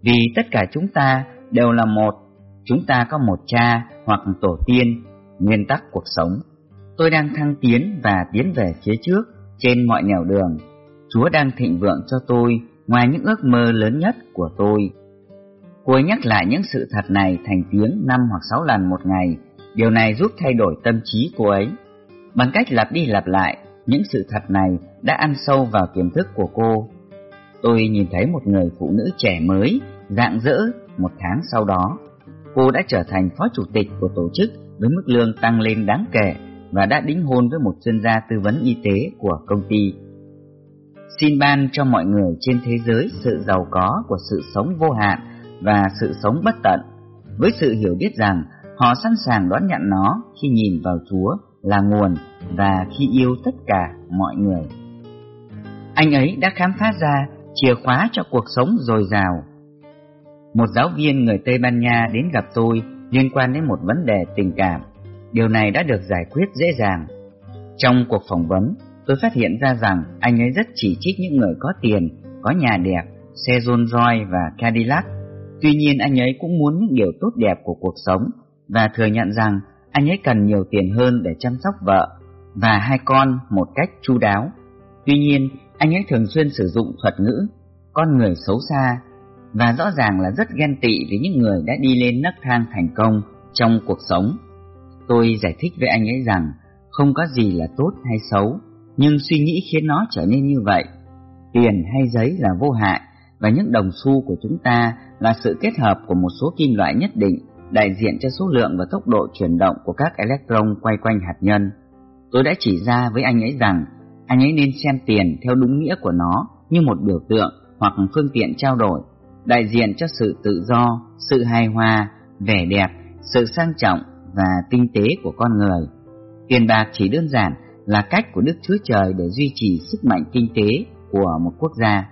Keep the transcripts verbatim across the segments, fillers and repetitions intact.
Vì tất cả chúng ta đều là một, chúng ta có một cha hoặc tổ tiên, nguyên tắc cuộc sống. Tôi đang thăng tiến và tiến về phía trước trên mọi nẻo đường. Chúa đang thịnh vượng cho tôi ngoài những ước mơ lớn nhất của tôi. Cô ấy nhắc lại những sự thật này thành tiếng năm hoặc sáu lần một ngày. Điều này giúp thay đổi tâm trí cô ấy. Bằng cách lặp đi lặp lại, những sự thật này đã ăn sâu vào tiềm thức của cô. Tôi nhìn thấy một người phụ nữ trẻ mới, rạng rỡ một tháng sau đó. Cô đã trở thành phó chủ tịch của tổ chức với mức lương tăng lên đáng kể và đã đính hôn với một chuyên gia tư vấn y tế của công ty. Xin ban cho mọi người trên thế giới sự giàu có của sự sống vô hạn và sự sống bất tận, với sự hiểu biết rằng họ sẵn sàng đón nhận nó khi nhìn vào Chúa là nguồn và khi yêu tất cả mọi người. Anh ấy đã khám phá ra chìa khóa cho cuộc sống dồi dào. Một giáo viên người Tây Ban Nha đến gặp tôi liên quan đến một vấn đề tình cảm. Điều này đã được giải quyết dễ dàng. Trong cuộc phỏng vấn, tôi phát hiện ra rằng anh ấy rất chỉ trích những người có tiền, có nhà đẹp, xe Rolls Royce và Cadillac. Tuy nhiên anh ấy cũng muốn những điều tốt đẹp của cuộc sống và thừa nhận rằng anh ấy cần nhiều tiền hơn để chăm sóc vợ và hai con một cách chu đáo. Tuy nhiên, anh ấy thường xuyên sử dụng thuật ngữ con người xấu xa và rõ ràng là rất ghen tị với những người đã đi lên nấc thang thành công trong cuộc sống. Tôi giải thích với anh ấy rằng không có gì là tốt hay xấu, nhưng suy nghĩ khiến nó trở nên như vậy. Tiền hay giấy là vô hại, và những đồng xu của chúng ta là sự kết hợp của một số kim loại nhất định, đại diện cho số lượng và tốc độ chuyển động của các electron quay quanh hạt nhân. Tôi đã chỉ ra với anh ấy rằng anh ấy nên xem tiền theo đúng nghĩa của nó như một biểu tượng hoặc phương tiện trao đổi, đại diện cho sự tự do, sự hài hòa, vẻ đẹp, sự sang trọng và tinh tế của con người. Tiền bạc chỉ đơn giản là cách của Đức Chúa Trời để duy trì sức mạnh kinh tế của một quốc gia.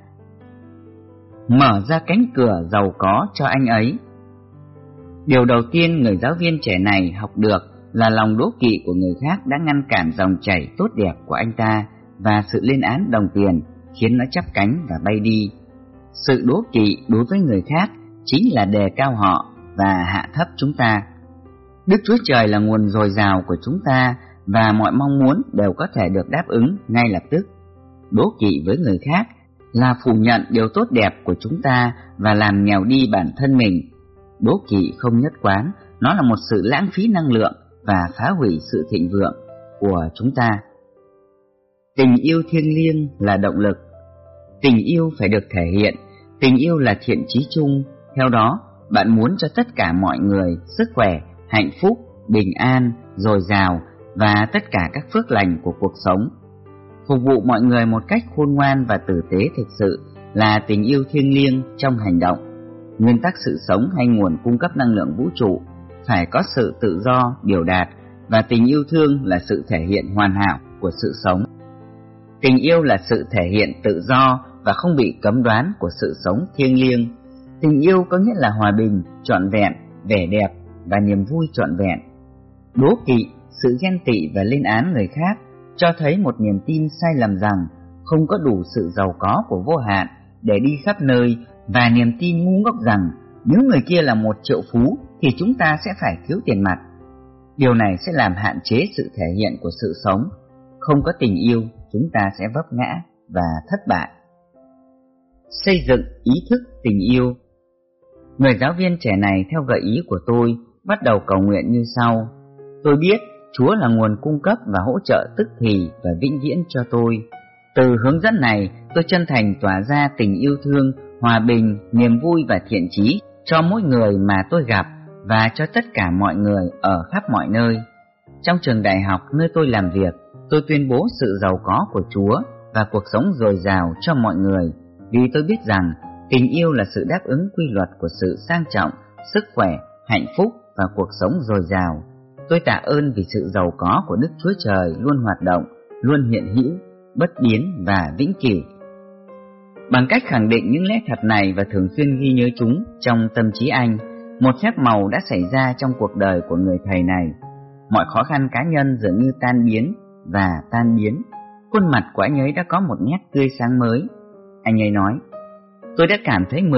Mở ra cánh cửa giàu có cho anh ấy. Điều đầu tiên người giáo viên trẻ này học được là lòng đố kỵ của người khác đã ngăn cản dòng chảy tốt đẹp của anh ta, và sự lên án đồng tiền khiến nó chắp cánh và bay đi. Sự đố kỵ đối với người khác chính là đề cao họ và hạ thấp chúng ta. Đức Chúa Trời là nguồn dồi dào của chúng ta, và mọi mong muốn đều có thể được đáp ứng ngay lập tức. Đố kỵ với người khác là phủ nhận điều tốt đẹp của chúng ta và làm nghèo đi bản thân mình. Đố kỵ không nhất quán, nó là một sự lãng phí năng lượng và phá hủy sự thịnh vượng của chúng ta. Tình yêu thiêng liêng là động lực. Tình yêu phải được thể hiện, tình yêu là thiện chí chung. Theo đó, bạn muốn cho tất cả mọi người sức khỏe, hạnh phúc, bình an, dồi dào và tất cả các phước lành của cuộc sống. Phục vụ mọi người một cách khôn ngoan và tử tế thực sự là tình yêu thiêng liêng trong hành động. Nguyên tắc sự sống hay nguồn cung cấp năng lượng vũ trụ phải có sự tự do, biểu đạt, và tình yêu thương là sự thể hiện hoàn hảo của sự sống. Tình yêu là sự thể hiện tự do và không bị cấm đoán của sự sống thiêng liêng. Tình yêu có nghĩa là hòa bình, trọn vẹn, vẻ đẹp và niềm vui trọn vẹn. Đố kỵ, sự ghen tị và lên án người khác cho thấy một niềm tin sai lầm rằng không có đủ sự giàu có của vô hạn để đi khắp nơi, và niềm tin ngu ngốc rằng nếu người kia là một triệu phú thì chúng ta sẽ phải thiếu tiền mặt. Điều này sẽ làm hạn chế sự thể hiện của sự sống. Không có tình yêu, chúng ta sẽ vấp ngã và thất bại. Xây dựng ý thức tình yêu. Người giáo viên trẻ này theo gợi ý của tôi bắt đầu cầu nguyện như sau: tôi biết Chúa là nguồn cung cấp và hỗ trợ tức thì và vĩnh viễn cho tôi. Từ hướng dẫn này, tôi chân thành tỏa ra tình yêu thương, hòa bình, niềm vui và thiện chí cho mỗi người mà tôi gặp và cho tất cả mọi người ở khắp mọi nơi. Trong trường đại học nơi tôi làm việc, tôi tuyên bố sự giàu có của Chúa và cuộc sống dồi dào cho mọi người, vì tôi biết rằng tình yêu là sự đáp ứng quy luật của sự sang trọng, sức khỏe, hạnh phúc và cuộc sống dồi dào. Tôi tạ ơn vì sự giàu có của Đức Chúa Trời luôn hoạt động, luôn hiện hữu, bất biến và vĩnh cửu. Bằng cách khẳng định những lẽ thật này và thường xuyên ghi nhớ chúng trong tâm trí anh, một phép màu đã xảy ra trong cuộc đời của người thầy này. Mọi khó khăn cá nhân dường như tan biến và tan biến. Khuôn mặt của anh ấy đã có một nét tươi sáng mới. Anh ấy nói: tôi đã cảm thấy mười năm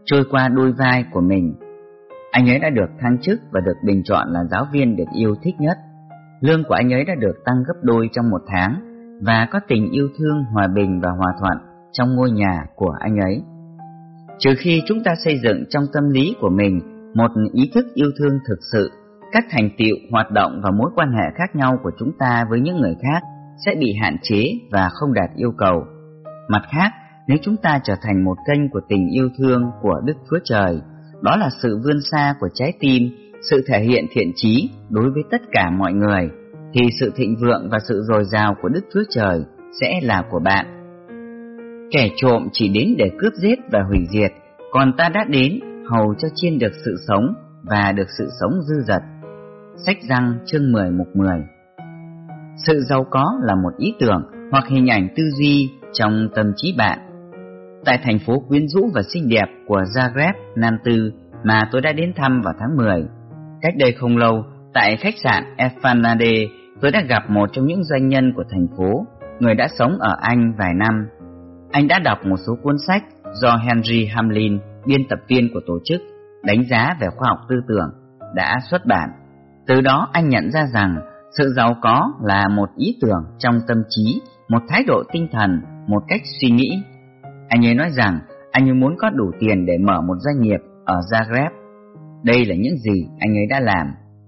trôi qua đôi vai của mình. Anh ấy đã được thăng chức và được bình chọn là giáo viên được yêu thích nhất. Lương của anh ấy đã được tăng gấp đôi trong một tháng và có tình yêu thương, hòa bình và hòa thuận trong ngôi nhà của anh ấy. Trừ khi chúng ta xây dựng trong tâm lý của mình một ý thức yêu thương thực sự, các thành tựu, hoạt động và mối quan hệ khác nhau của chúng ta với những người khác sẽ bị hạn chế và không đạt yêu cầu. Mặt khác, nếu chúng ta trở thành một kênh của tình yêu thương của Đức Chúa Trời, đó là sự vươn xa của trái tim, sự thể hiện thiện chí đối với tất cả mọi người, thì sự thịnh vượng và sự dồi dào của Đức Chúa Trời sẽ là của bạn. Kẻ trộm chỉ đến để cướp giết và hủy diệt, còn ta đã đến hầu cho chiên được sự sống và được sự sống dư dật. Sách Răng chương mười mục mười. Sự giàu có là một ý tưởng hoặc hình ảnh tư duy trong tâm trí bạn. Tại thành phố quyến rũ và xinh đẹp của Zagreb, Nam Tư mà tôi đã đến thăm vào tháng mười, cách đây không lâu, tại khách sạn Esplanade, tôi đã gặp một trong những doanh nhân của thành phố, người đã sống ở Anh vài năm. Anh đã đọc một số cuốn sách do Henry Hamlin, biên tập viên của tổ chức đánh giá về khoa học tư tưởng, đã xuất bản. Từ đó anh nhận ra rằng sự giàu có là một ý tưởng trong tâm trí, một thái độ tinh thần, một cách suy nghĩ. Anh ấy nói rằng anh ấy muốn có đủ tiền để mở một doanh nghiệp ở Zagreb. Đây là những gì anh ấy đã làm.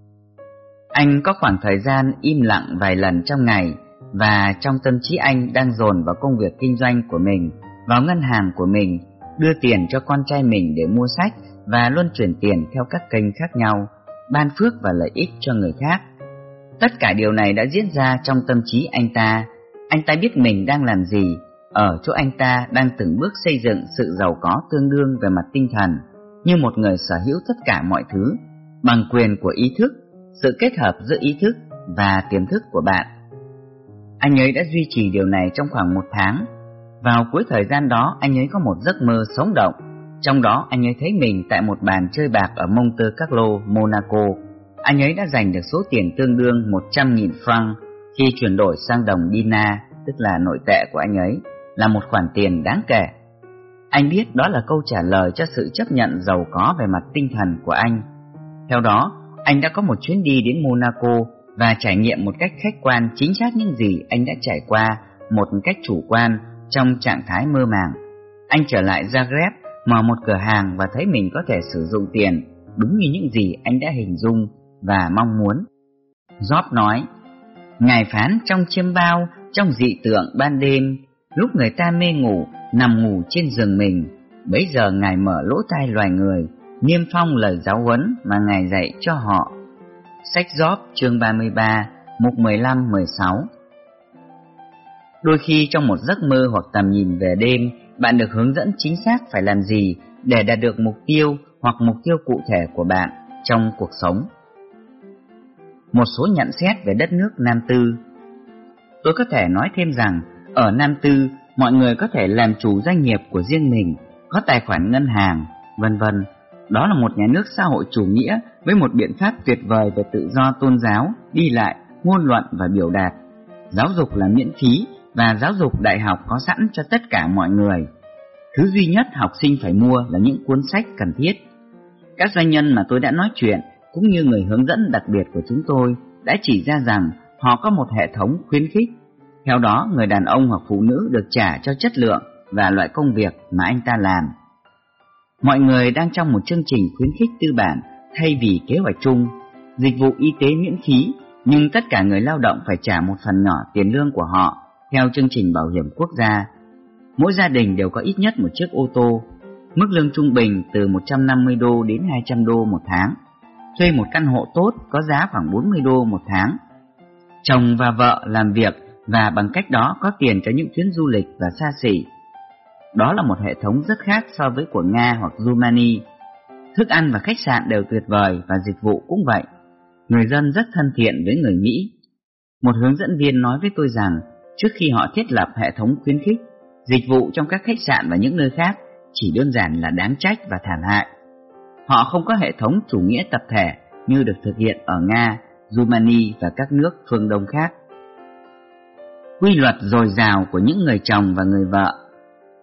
Anh có khoảng thời gian im lặng vài lần trong ngày, và trong tâm trí anh đang dồn vào công việc kinh doanh của mình, vào ngân hàng của mình, đưa tiền cho con trai mình để mua sách và luân chuyển tiền theo các kênh khác nhau, ban phước và lợi ích cho người khác. Tất cả điều này đã diễn ra trong tâm trí anh ta. Anh ta biết mình đang làm gì, ở chỗ anh ta đang từng bước xây dựng sự giàu có tương đương về mặt tinh thần, như một người sở hữu tất cả mọi thứ, bằng quyền của ý thức, sự kết hợp giữa ý thức và tiềm thức của bạn. Anh ấy đã duy trì điều này trong khoảng một tháng. Vào cuối thời gian đó, anh ấy có một giấc mơ sống động. Trong đó, anh ấy thấy mình tại một bàn chơi bạc ở Monte Carlo, Monaco. Anh ấy đã giành được số tiền tương đương một trăm nghìn franc khi chuyển đổi sang đồng dinar, tức là nội tệ của anh ấy, là một khoản tiền đáng kể. Anh biết đó là câu trả lời cho sự chấp nhận giàu có về mặt tinh thần của anh. Theo đó, anh đã có một chuyến đi đến Monaco và trải nghiệm một cách khách quan chính xác những gì anh đã trải qua một cách chủ quan trong trạng thái mơ màng. Anh trở lại Zagreb, mở một cửa hàng và thấy mình có thể sử dụng tiền đúng như những gì anh đã hình dung và mong muốn. Job nói, Ngài phán trong chiêm bao, trong dị tượng ban đêm, lúc người ta mê ngủ, nằm ngủ trên giường mình, bấy giờ Ngài mở lỗ tai loài người, niêm phong lời giáo huấn mà Ngài dạy cho họ. Sách Job chương ba mươi ba, mục mười lăm mười sáu. Đôi khi trong một giấc mơ hoặc tầm nhìn về đêm, bạn được hướng dẫn chính xác phải làm gì để đạt được mục tiêu hoặc mục tiêu cụ thể của bạn trong cuộc sống. Một số nhận xét về đất nước Nam Tư. Tôi có thể nói thêm rằng, ở Nam Tư, mọi người có thể làm chủ doanh nghiệp của riêng mình, có tài khoản ngân hàng, vân vân. Đó là một nhà nước xã hội chủ nghĩa với một biện pháp tuyệt vời về tự do tôn giáo, đi lại, ngôn luận và biểu đạt. Giáo dục là miễn phí và giáo dục đại học có sẵn cho tất cả mọi người. Thứ duy nhất học sinh phải mua là những cuốn sách cần thiết. Các doanh nhân mà tôi đã nói chuyện, cũng như người hướng dẫn đặc biệt của chúng tôi, đã chỉ ra rằng họ có một hệ thống khuyến khích. Theo đó, người đàn ông hoặc phụ nữ được trả cho chất lượng và loại công việc mà anh ta làm. Mọi người đang trong một chương trình khuyến khích tư bản thay vì kế hoạch chung. Dịch vụ y tế miễn phí, nhưng tất cả người lao động phải trả một phần nhỏ tiền lương của họ theo chương trình bảo hiểm quốc gia. Mỗi gia đình đều có ít nhất một chiếc ô tô. Mức lương trung bình từ một trăm năm mươi đô đến hai trăm đô một tháng. Thuê một căn hộ tốt có giá khoảng bốn mươi đô một tháng. Chồng và vợ làm việc và bằng cách đó có tiền cho những chuyến du lịch và xa xỉ. Đó là một hệ thống rất khác so với của Nga hoặc Rumani. Thức ăn và khách sạn đều tuyệt vời và dịch vụ cũng vậy. Người dân rất thân thiện với người Mỹ. Một hướng dẫn viên nói với tôi rằng trước khi họ thiết lập hệ thống khuyến khích, dịch vụ trong các khách sạn và những nơi khác chỉ đơn giản là đáng trách và thảm hại. Họ không có hệ thống chủ nghĩa tập thể như được thực hiện ở Nga, Rumani và các nước phương Đông khác. Quy luật dồi dào của những người chồng và người vợ.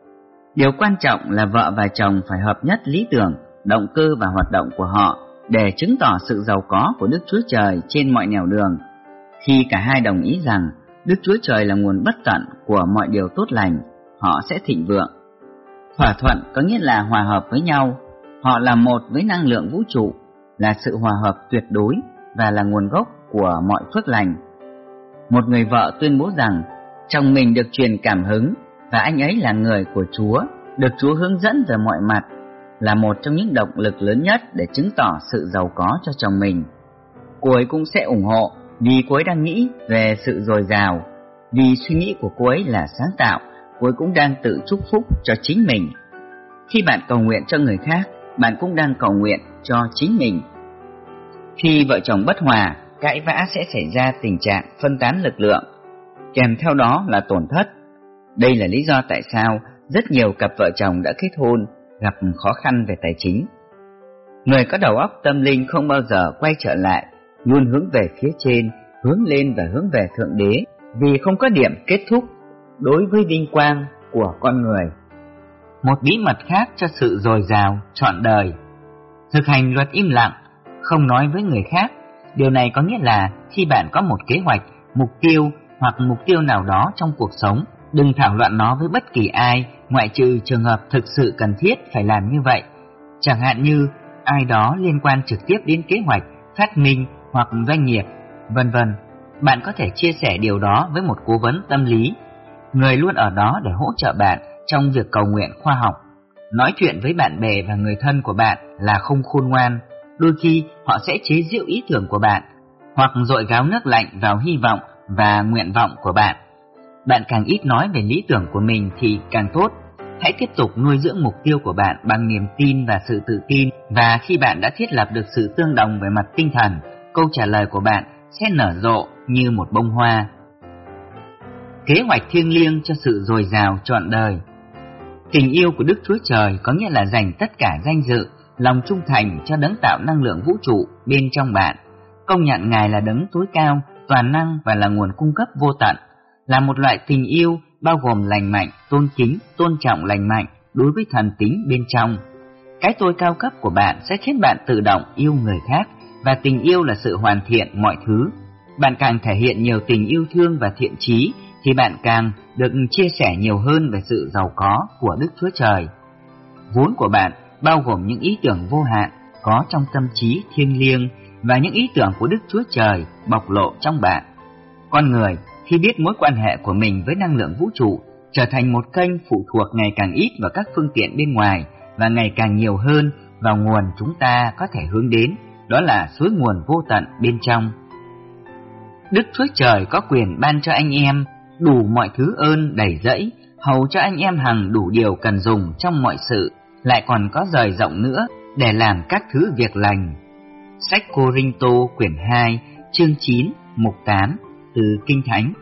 Điều quan trọng là vợ và chồng phải hợp nhất lý tưởng, động cơ và hoạt động của họ để chứng tỏ sự giàu có của Đức Chúa Trời trên mọi nẻo đường. Khi cả hai đồng ý rằng Đức Chúa Trời là nguồn bất tận của mọi điều tốt lành, họ sẽ thịnh vượng. Thỏa thuận có nghĩa là hòa hợp với nhau. Họ là một với năng lượng vũ trụ, là sự hòa hợp tuyệt đối và là nguồn gốc của mọi phước lành. Một người vợ tuyên bố rằng chồng mình được truyền cảm hứng và anh ấy là người của Chúa, được Chúa hướng dẫn về mọi mặt, là một trong những động lực lớn nhất để chứng tỏ sự giàu có cho chồng mình. Cô ấy cũng sẽ ủng hộ vì cô ấy đang nghĩ về sự dồi dào. Vì suy nghĩ của cô ấy là sáng tạo, cô ấy cũng đang tự chúc phúc cho chính mình. Khi bạn cầu nguyện cho người khác, bạn cũng đang cầu nguyện cho chính mình. Khi vợ chồng bất hòa, cãi vã sẽ xảy ra tình trạng phân tán lực lượng, kèm theo đó là tổn thất. Đây là lý do tại sao rất nhiều cặp vợ chồng đã kết hôn gặp khó khăn về tài chính. Người có đầu óc tâm linh không bao giờ quay trở lại, luôn hướng về phía trên, hướng lên và hướng về Thượng Đế, vì không có điểm kết thúc đối với vinh quang của con người. Một bí mật khác cho sự dồi dào trọn đời: thực hành luật im lặng, không nói với người khác. Điều này có nghĩa là khi bạn có một kế hoạch, mục tiêu hoặc mục tiêu nào đó trong cuộc sống, đừng thảo luận nó với bất kỳ ai, ngoại trừ trường hợp thực sự cần thiết phải làm như vậy. Chẳng hạn như ai đó liên quan trực tiếp đến kế hoạch, phát minh hoặc doanh nghiệp, vân vân. Bạn có thể chia sẻ điều đó với một cố vấn tâm lý, người luôn ở đó để hỗ trợ bạn trong việc cầu nguyện khoa học. Nói chuyện với bạn bè và người thân của bạn là không khôn ngoan. Đôi khi họ sẽ chế giễu ý tưởng của bạn, hoặc dội gáo nước lạnh vào hy vọng và nguyện vọng của bạn. Bạn càng ít nói về lý tưởng của mình thì càng tốt. Hãy tiếp tục nuôi dưỡng mục tiêu của bạn bằng niềm tin và sự tự tin, và khi bạn đã thiết lập được sự tương đồng về mặt tinh thần, câu trả lời của bạn sẽ nở rộ như một bông hoa. Kế hoạch thiêng liêng cho sự dồi dào trọn đời. Tình yêu của Đức Chúa Trời có nghĩa là dành tất cả danh dự, lòng trung thành cho đấng tạo năng lượng vũ trụ bên trong bạn, công nhận Ngài là đấng tối cao, toàn năng và là nguồn cung cấp vô tận, là một loại tình yêu bao gồm lành mạnh, tôn kính, tôn trọng lành mạnh đối với thần tính bên trong. Cái tôi cao cấp của bạn sẽ khiến bạn tự động yêu người khác, và tình yêu là sự hoàn thiện mọi thứ. Bạn càng thể hiện nhiều tình yêu thương và thiện chí, thì bạn càng được chia sẻ nhiều hơn về sự giàu có của Đức Chúa Trời. Vốn của bạn bao gồm những ý tưởng vô hạn có trong tâm trí thiêng liêng và những ý tưởng của Đức Chúa Trời bộc lộ trong bạn. Con người khi biết mối quan hệ của mình với năng lượng vũ trụ, trở thành một kênh phụ thuộc ngày càng ít vào các phương tiện bên ngoài và ngày càng nhiều hơn vào nguồn chúng ta có thể hướng đến, đó là suối nguồn vô tận bên trong. Đức Chúa Trời có quyền ban cho anh em đủ mọi thứ ơn đầy dẫy, hầu cho anh em hằng đủ điều cần dùng trong mọi sự, lại còn có dời rộng nữa để làm các thứ việc lành. Sách Cô-rinh-tô quyển hai, chương chín, mục tám, từ Kinh Thánh.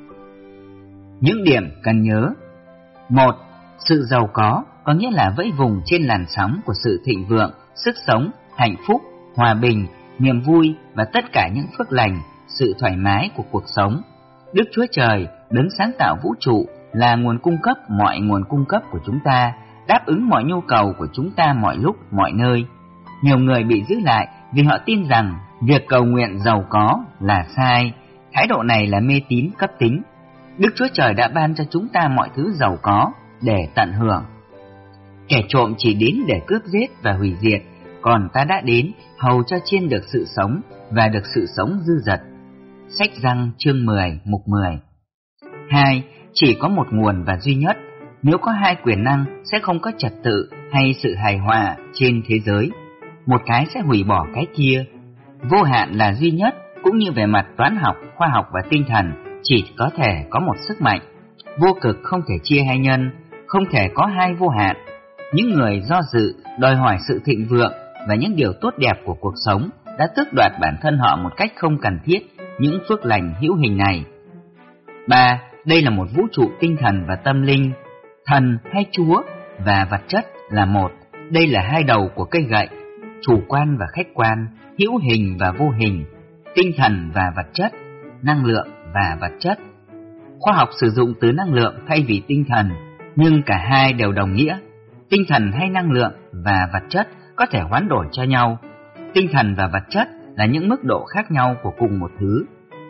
Những điểm cần nhớ. Một. Sự giàu có có nghĩa là vẫy vùng trên làn sóng của sự thịnh vượng, sức sống, hạnh phúc, hòa bình, niềm vui và tất cả những phước lành, sự thoải mái của cuộc sống. Đức Chúa Trời, đấng sáng tạo vũ trụ, là nguồn cung cấp mọi nguồn cung cấp của chúng ta, đáp ứng mọi nhu cầu của chúng ta mọi lúc, mọi nơi. Nhiều người bị giữ lại vì họ tin rằng việc cầu nguyện giàu có là sai. Thái độ này là mê tín cấp tính. Đức Chúa Trời đã ban cho chúng ta mọi thứ giàu có để tận hưởng. Kẻ trộm chỉ đến để cướp giết và hủy diệt, còn ta đã đến hầu cho chiên được sự sống và được sự sống dư dật. Sách Răng chương mười, mục mười. Hai. Chỉ có một nguồn và duy nhất. Nếu có hai quyền năng sẽ không có trật tự hay sự hài hòa trên thế giới. Một cái sẽ hủy bỏ cái kia. Vô hạn là duy nhất, cũng như về mặt toán học, khoa học và tinh thần, chỉ có thể có một sức mạnh. Vô cực không thể chia hay nhân, không thể có hai vô hạn. Những người do dự, đòi hỏi sự thịnh vượng và những điều tốt đẹp của cuộc sống đã tước đoạt bản thân họ một cách không cần thiết những phước lành hữu hình này. Ba. Đây là một vũ trụ tinh thần và tâm linh. Thần hay Chúa và vật chất là một. Đây là hai đầu của cây gậy, chủ quan và khách quan, hữu hình và vô hình, tinh thần và vật chất, năng lượng và vật chất. Khoa học sử dụng từ năng lượng thay vì tinh thần, Nhưng cả hai đều đồng nghĩa. Tinh thần hay năng lượng và vật chất có thể hoán đổi cho nhau. Tinh thần và vật chất là những mức độ khác nhau của cùng một thứ.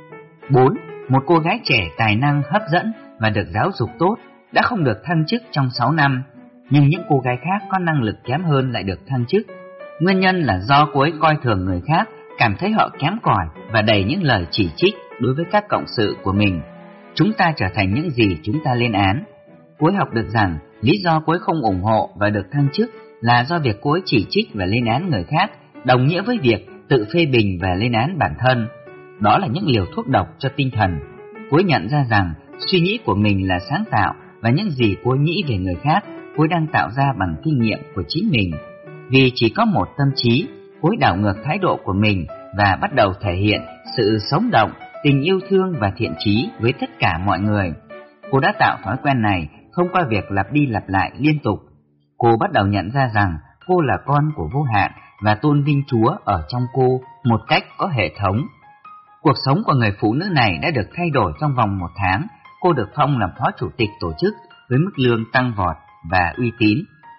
bốn. Một cô gái trẻ tài năng, hấp dẫn và được giáo dục tốt đã không được thăng chức trong sáu năm, nhưng những cô gái khác có năng lực kém hơn lại được thăng chức. Nguyên nhân là do cô ấy coi thường người khác, cảm thấy họ kém cỏi và đầy những lời chỉ trích đối với các cộng sự của mình. Chúng ta trở thành những gì chúng ta lên án. Cô ấy học được rằng lý do cô ấy không ủng hộ và được thăng chức là do việc cô ấy chỉ trích và lên án người khác đồng nghĩa với việc tự phê bình và lên án bản thân. Đó là những liều thuốc độc cho tinh thần. Cô ấy nhận ra rằng suy nghĩ của mình là sáng tạo và những gì cô ấy nghĩ về người khác cô ấy đang tạo ra bằng kinh nghiệm của chính mình. Vì chỉ có một tâm trí, cô ấy đảo ngược thái độ của mình và bắt đầu thể hiện sự sống động, tình yêu thương và thiện chí với tất cả mọi người. Cô đã tạo thói quen này thông qua việc lặp đi lặp lại liên tục. Cô bắt đầu nhận ra rằng cô là con của vô hạn và tôn vinh Chúa ở trong cô một cách có hệ thống. Cuộc sống của người phụ nữ này đã được thay đổi trong vòng một tháng. Cô được phong làm phó chủ tịch tổ chức với mức lương tăng vọt và uy tín.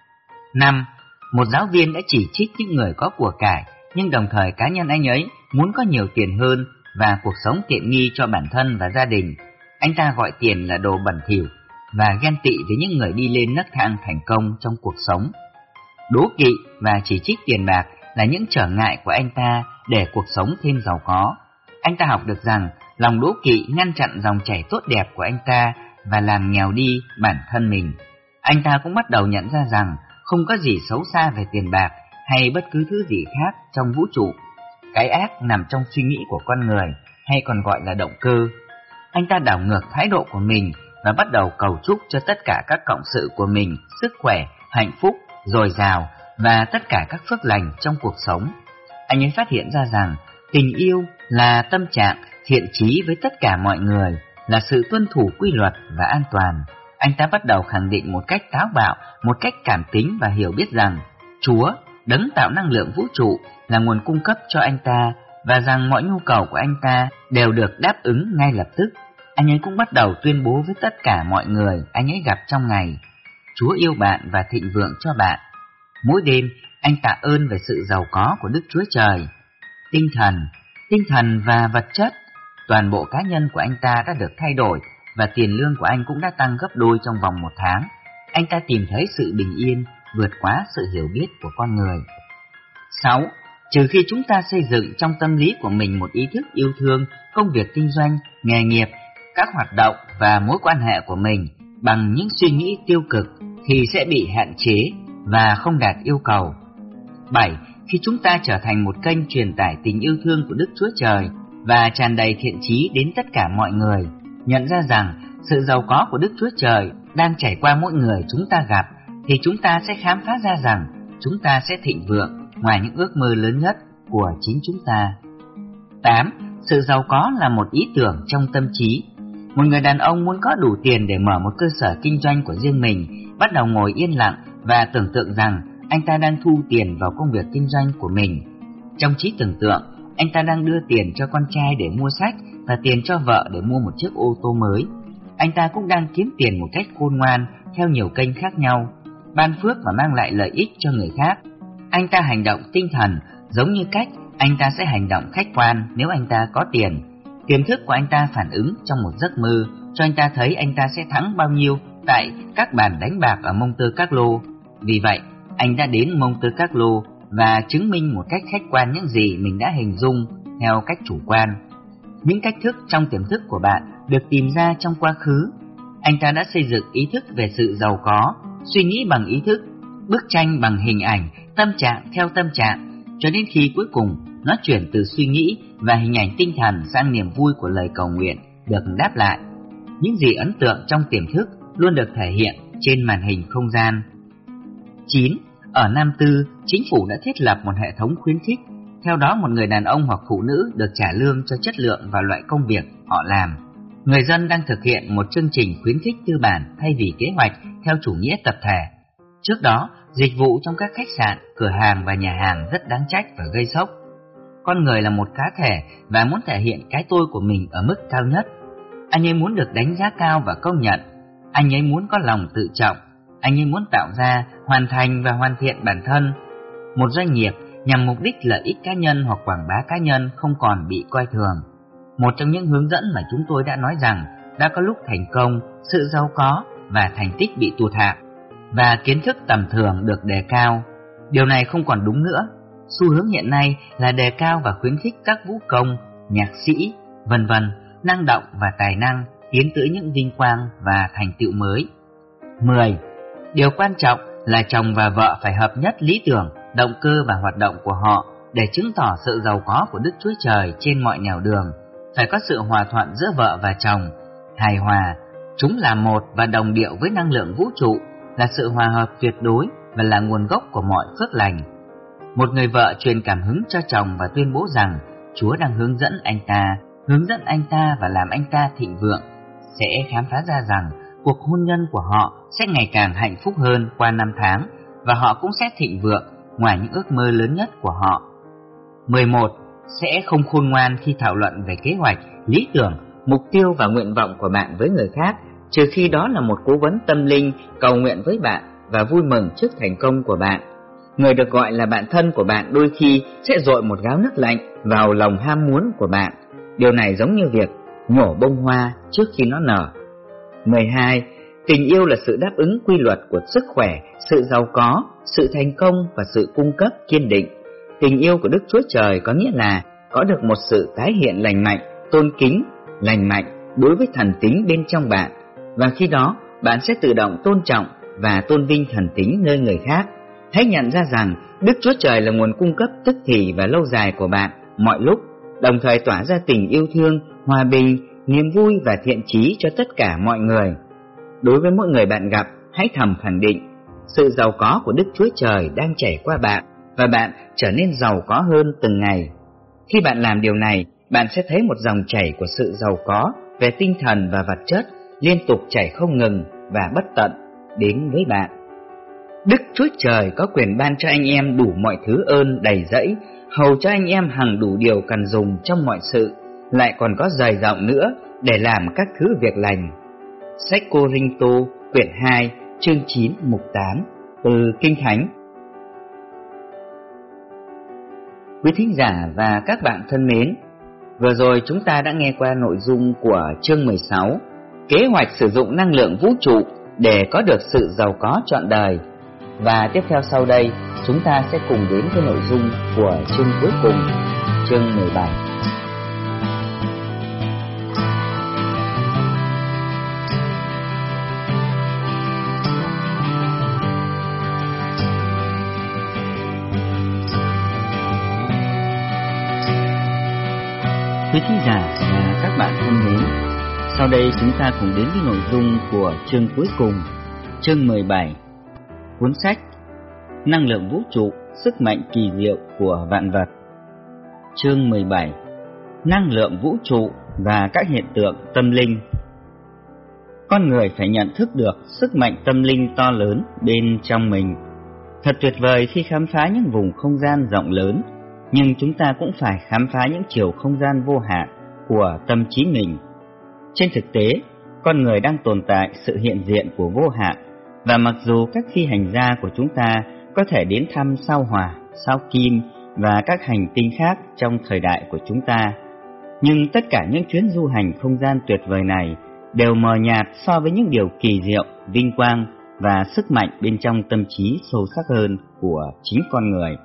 năm. Một giáo viên đã chỉ trích những người có của cải, nhưng đồng thời cá nhân anh ấy muốn có nhiều tiền hơn và cuộc sống tiện nghi cho bản thân và gia đình. Anh ta gọi tiền là đồ bẩn thỉu và ghen tị với những người đi lên nấc thang thành công trong cuộc sống. Đố kỵ và chỉ trích tiền bạc là những trở ngại của anh ta để cuộc sống thêm giàu có. Anh ta học được rằng lòng đố kỵ ngăn chặn dòng chảy tốt đẹp của anh ta và làm nghèo đi bản thân mình. Anh ta cũng bắt đầu nhận ra rằng không có gì xấu xa về tiền bạc hay bất cứ thứ gì khác trong vũ trụ. Cái ác nằm trong suy nghĩ của con người, hay còn gọi là động cơ. Anh ta đảo ngược thái độ của mình và bắt đầu cầu chúc cho tất cả các cộng sự của mình sức khỏe, hạnh phúc, dồi dào và tất cả các phước lành trong cuộc sống. Anh ấy phát hiện ra rằng tình yêu là tâm trạng thiện chí với tất cả mọi người, là sự tuân thủ quy luật và an toàn. Anh ta bắt đầu khẳng định một cách táo bạo, một cách cảm tính và hiểu biết rằng Chúa, đấng tạo năng lượng vũ trụ, là nguồn cung cấp cho anh ta và rằng mọi nhu cầu của anh ta đều được đáp ứng ngay lập tức. Anh ấy cũng bắt đầu tuyên bố với tất cả mọi người anh ấy gặp trong ngày: Chúa yêu bạn và thịnh vượng cho bạn. Mỗi đêm, anh tạ ơn về sự giàu có của Đức Chúa Trời. Tinh thần, tinh thần và vật chất, toàn bộ cá nhân của anh ta đã được thay đổi và tiền lương của anh cũng đã tăng gấp đôi trong vòng một tháng. Anh ta tìm thấy sự bình yên vượt quá sự hiểu biết của con người. sáu. Trừ khi chúng ta xây dựng trong tâm lý của mình một ý thức yêu thương công việc kinh doanh, nghề nghiệp, các hoạt động và mối quan hệ của mình bằng những suy nghĩ tiêu cực thì sẽ bị hạn chế và không đạt yêu cầu. bảy. Khi chúng ta trở thành một kênh truyền tải tình yêu thương của Đức Chúa Trời và tràn đầy thiện chí đến tất cả mọi người, nhận ra rằng sự giàu có của Đức Chúa Trời đang chảy qua mỗi người chúng ta gặp, thì chúng ta sẽ khám phá ra rằng chúng ta sẽ thịnh vượng ngoài những ước mơ lớn nhất của chính chúng ta. tám. Sự giàu có là một ý tưởng trong tâm trí. Một người đàn ông muốn có đủ tiền để mở một cơ sở kinh doanh của riêng mình, bắt đầu ngồi yên lặng và tưởng tượng rằng anh ta đang thu tiền vào công việc kinh doanh của mình. Trong trí tưởng tượng, anh ta đang đưa tiền cho con trai để mua sách và tiền cho vợ để mua một chiếc ô tô mới. Anh ta cũng đang kiếm tiền một cách khôn ngoan theo nhiều kênh khác nhau, ban phước và mang lại lợi ích cho người khác. Anh ta hành động tinh thần giống như cách anh ta sẽ hành động khách quan nếu anh ta có tiền. Tiềm thức của anh ta phản ứng trong một giấc mơ cho anh ta thấy anh ta sẽ thắng bao nhiêu tại các bàn đánh bạc ở Monte Carlo. Vì vậy, anh đã đến Monte Carlo và chứng minh một cách khách quan những gì mình đã hình dung theo cách chủ quan. Những cách thức trong tiềm thức của bạn được tìm ra trong quá khứ. Anh ta đã xây dựng ý thức về sự giàu có, suy nghĩ bằng ý thức, bức tranh bằng hình ảnh, tâm trạng theo tâm trạng, cho đến khi cuối cùng nó chuyển từ suy nghĩ và hình ảnh tinh thần sang niềm vui của lời cầu nguyện được đáp lại. Những gì ấn tượng trong tiềm thức luôn được thể hiện trên màn hình không gian. chín. Ở Nam Tư, chính phủ đã thiết lập một hệ thống khuyến khích. Theo đó, một người đàn ông hoặc phụ nữ được trả lương cho chất lượng và loại công việc họ làm. Người dân đang thực hiện một chương trình khuyến khích tư bản thay vì kế hoạch theo chủ nghĩa tập thể. Trước đó, dịch vụ trong các khách sạn, cửa hàng và nhà hàng rất đáng trách và gây sốc. Con người là một cá thể và muốn thể hiện cái tôi của mình ở mức cao nhất. Anh ấy muốn được đánh giá cao và công nhận. Anh ấy muốn có lòng tự trọng, anh ấy muốn tạo ra, hoàn thành và hoàn thiện bản thân. Một doanh nghiệp nhằm mục đích lợi ích cá nhân hoặc quảng bá cá nhân không còn bị coi thường. Một trong những hướng dẫn mà chúng tôi đã nói rằng đã có lúc thành công, sự giàu có và thành tích bị tụt hạng, và kiến thức tầm thường được đề cao. Điều này không còn đúng nữa. Xu hướng hiện nay là đề cao và khuyến khích các vũ công, nhạc sĩ, vân vân năng động và tài năng tiến tới những vinh quang và thành tựu mới. mười. Điều quan trọng là chồng và vợ phải hợp nhất lý tưởng, động cơ và hoạt động của họ để chứng tỏ sự giàu có của Đức Chúa Trời trên mọi nẻo đường. Phải có sự hòa thuận giữa vợ và chồng, hài hòa. Chúng là một và đồng điệu với năng lượng vũ trụ, là sự hòa hợp tuyệt đối và là nguồn gốc của mọi phước lành. Một người vợ truyền cảm hứng cho chồng và tuyên bố rằng Chúa đang hướng dẫn anh ta, hướng dẫn anh ta và làm anh ta thịnh vượng, sẽ khám phá ra rằng cuộc hôn nhân của họ sẽ ngày càng hạnh phúc hơn qua năm tháng, và họ cũng sẽ thịnh vượng ngoài những ước mơ lớn nhất của họ. mười một. Sẽ không khôn ngoan khi thảo luận về kế hoạch, lý tưởng, mục tiêu và nguyện vọng của bạn với người khác, trừ khi đó là một cố vấn tâm linh cầu nguyện với bạn và vui mừng trước thành công của bạn. Người được gọi là bạn thân của bạn đôi khi sẽ dội một gáo nước lạnh vào lòng ham muốn của bạn. Điều này giống như việc nhổ bông hoa trước khi nó nở. mười hai. Tình yêu là sự đáp ứng quy luật của sức khỏe, sự giàu có, sự thành công và sự cung cấp kiên định. Tình yêu của Đức Chúa Trời có nghĩa là có được một sự tái hiện lành mạnh, tôn kính, lành mạnh đối với thần tính bên trong bạn, và khi đó bạn sẽ tự động tôn trọng và tôn vinh thần tính nơi người khác. Hãy nhận ra rằng Đức Chúa Trời là nguồn cung cấp tức thì và lâu dài của bạn mọi lúc, đồng thời tỏa ra tình yêu thương, hòa bình, niềm vui và thiện chí cho tất cả mọi người. Đối với mỗi người bạn gặp, hãy thầm khẳng định sự giàu có của Đức Chúa Trời đang chảy qua bạn, và bạn trở nên giàu có hơn từng ngày. Khi bạn làm điều này, bạn sẽ thấy một dòng chảy của sự giàu có về tinh thần và vật chất liên tục chảy không ngừng và bất tận đến với bạn. Đức Chúa Trời có quyền ban cho anh em đủ mọi thứ ơn đầy dẫy, hầu cho anh em hằng đủ điều cần dùng trong mọi sự, lại còn có dày rộng nữa để làm các thứ việc lành. Sách Cô-rinh-tô quyển hai chương chín mục tám từ Kinh Thánh. Quý thính giả và các bạn thân mến, vừa rồi chúng ta đã nghe qua nội dung của chương mười sáu, kế hoạch sử dụng năng lượng vũ trụ để có được sự giàu có trọn đời. Và tiếp theo sau đây, chúng ta sẽ cùng đến với nội dung của chương cuối cùng, chương mười bảy. Quý thính giả và các bạn thân mến, sau đây chúng ta cùng đến với nội dung của chương cuối cùng, chương mười bảy, cuốn sách Năng lượng vũ trụ, sức mạnh kỳ diệu của vạn vật. Chương mười bảy, năng lượng vũ trụ và các hiện tượng tâm linh. Con người phải nhận thức được sức mạnh tâm linh to lớn bên trong mình. Thật tuyệt vời khi khám phá những vùng không gian rộng lớn, nhưng chúng ta cũng phải khám phá những chiều không gian vô hạn của tâm trí mình. Trên thực tế, con người đang tồn tại sự hiện diện của vô hạn, và mặc dù các phi hành gia của chúng ta có thể đến thăm sao Hỏa, sao Kim và các hành tinh khác trong thời đại của chúng ta, nhưng tất cả những chuyến du hành không gian tuyệt vời này đều mờ nhạt so với những điều kỳ diệu, vinh quang và sức mạnh bên trong tâm trí sâu sắc hơn của chính con người.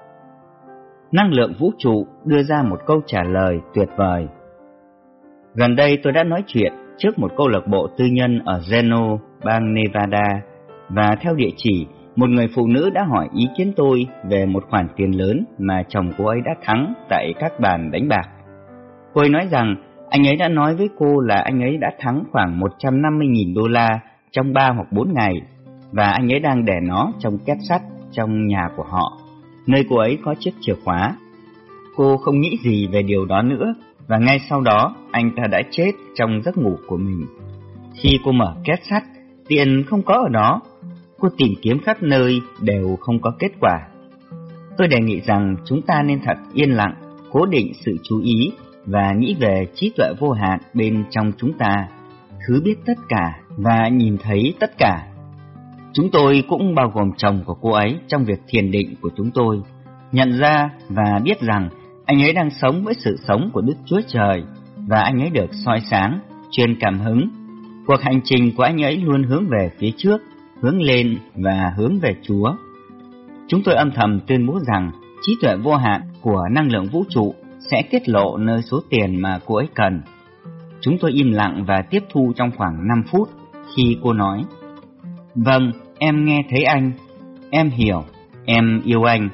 Năng lượng vũ trụ đưa ra một câu trả lời tuyệt vời. Gần đây tôi đã nói chuyện trước một câu lạc bộ tư nhân ở Reno, bang Nevada, và theo địa chỉ, một người phụ nữ đã hỏi ý kiến tôi về một khoản tiền lớn mà chồng cô ấy đã thắng tại các bàn đánh bạc. Cô ấy nói rằng anh ấy đã nói với cô là anh ấy đã thắng khoảng một trăm năm mươi nghìn đô la trong ba hoặc bốn ngày, và anh ấy đang để nó trong két sắt trong nhà của họ, nơi cô ấy có chiếc chìa khóa. Cô không nghĩ gì về điều đó nữa, và ngay sau đó anh ta đã chết trong giấc ngủ của mình. Khi cô mở két sắt, tiền không có ở đó. Cô tìm kiếm khắp nơi đều không có kết quả. Tôi đề nghị rằng chúng ta nên thật yên lặng, cố định sự chú ý và nghĩ về trí tuệ vô hạn bên trong chúng ta, thứ biết tất cả, và nhìn thấy tất cả. Chúng tôi cũng bao gồm chồng của cô ấy trong việc thiền định của chúng tôi, nhận ra và biết rằng anh ấy đang sống với sự sống của Đức Chúa Trời và anh ấy được soi sáng, truyền cảm hứng. Cuộc hành trình của anh ấy luôn hướng về phía trước, hướng lên và hướng về Chúa. Chúng tôi âm thầm tuyên bố rằng trí tuệ vô hạn của năng lượng vũ trụ sẽ tiết lộ nơi số tiền mà cô ấy cần. Chúng tôi im lặng và tiếp thu trong khoảng năm phút khi cô nói: "Vâng, em nghe thấy anh, em hiểu, em yêu anh."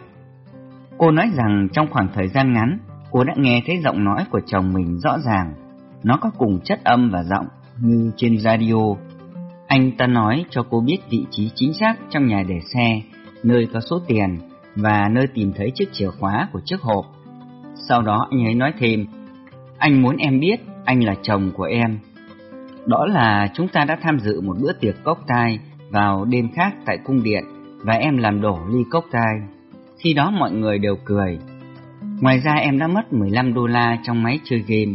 Cô nói rằng trong khoảng thời gian ngắn, cô đã nghe thấy giọng nói của chồng mình rõ ràng. Nó có cùng chất âm và giọng như trên radio. Anh ta nói cho cô biết vị trí chính xác trong nhà để xe, nơi có số tiền và nơi tìm thấy chiếc chìa khóa của chiếc hộp. Sau đó anh ấy nói thêm: "Anh muốn em biết anh là chồng của em." Đó là chúng ta đã tham dự một bữa tiệc cocktail vào đêm khác tại cung điện và em làm đổ ly cocktail. Khi đó mọi người đều cười. Ngoài ra em đã mất mười lăm đô la trong máy chơi game.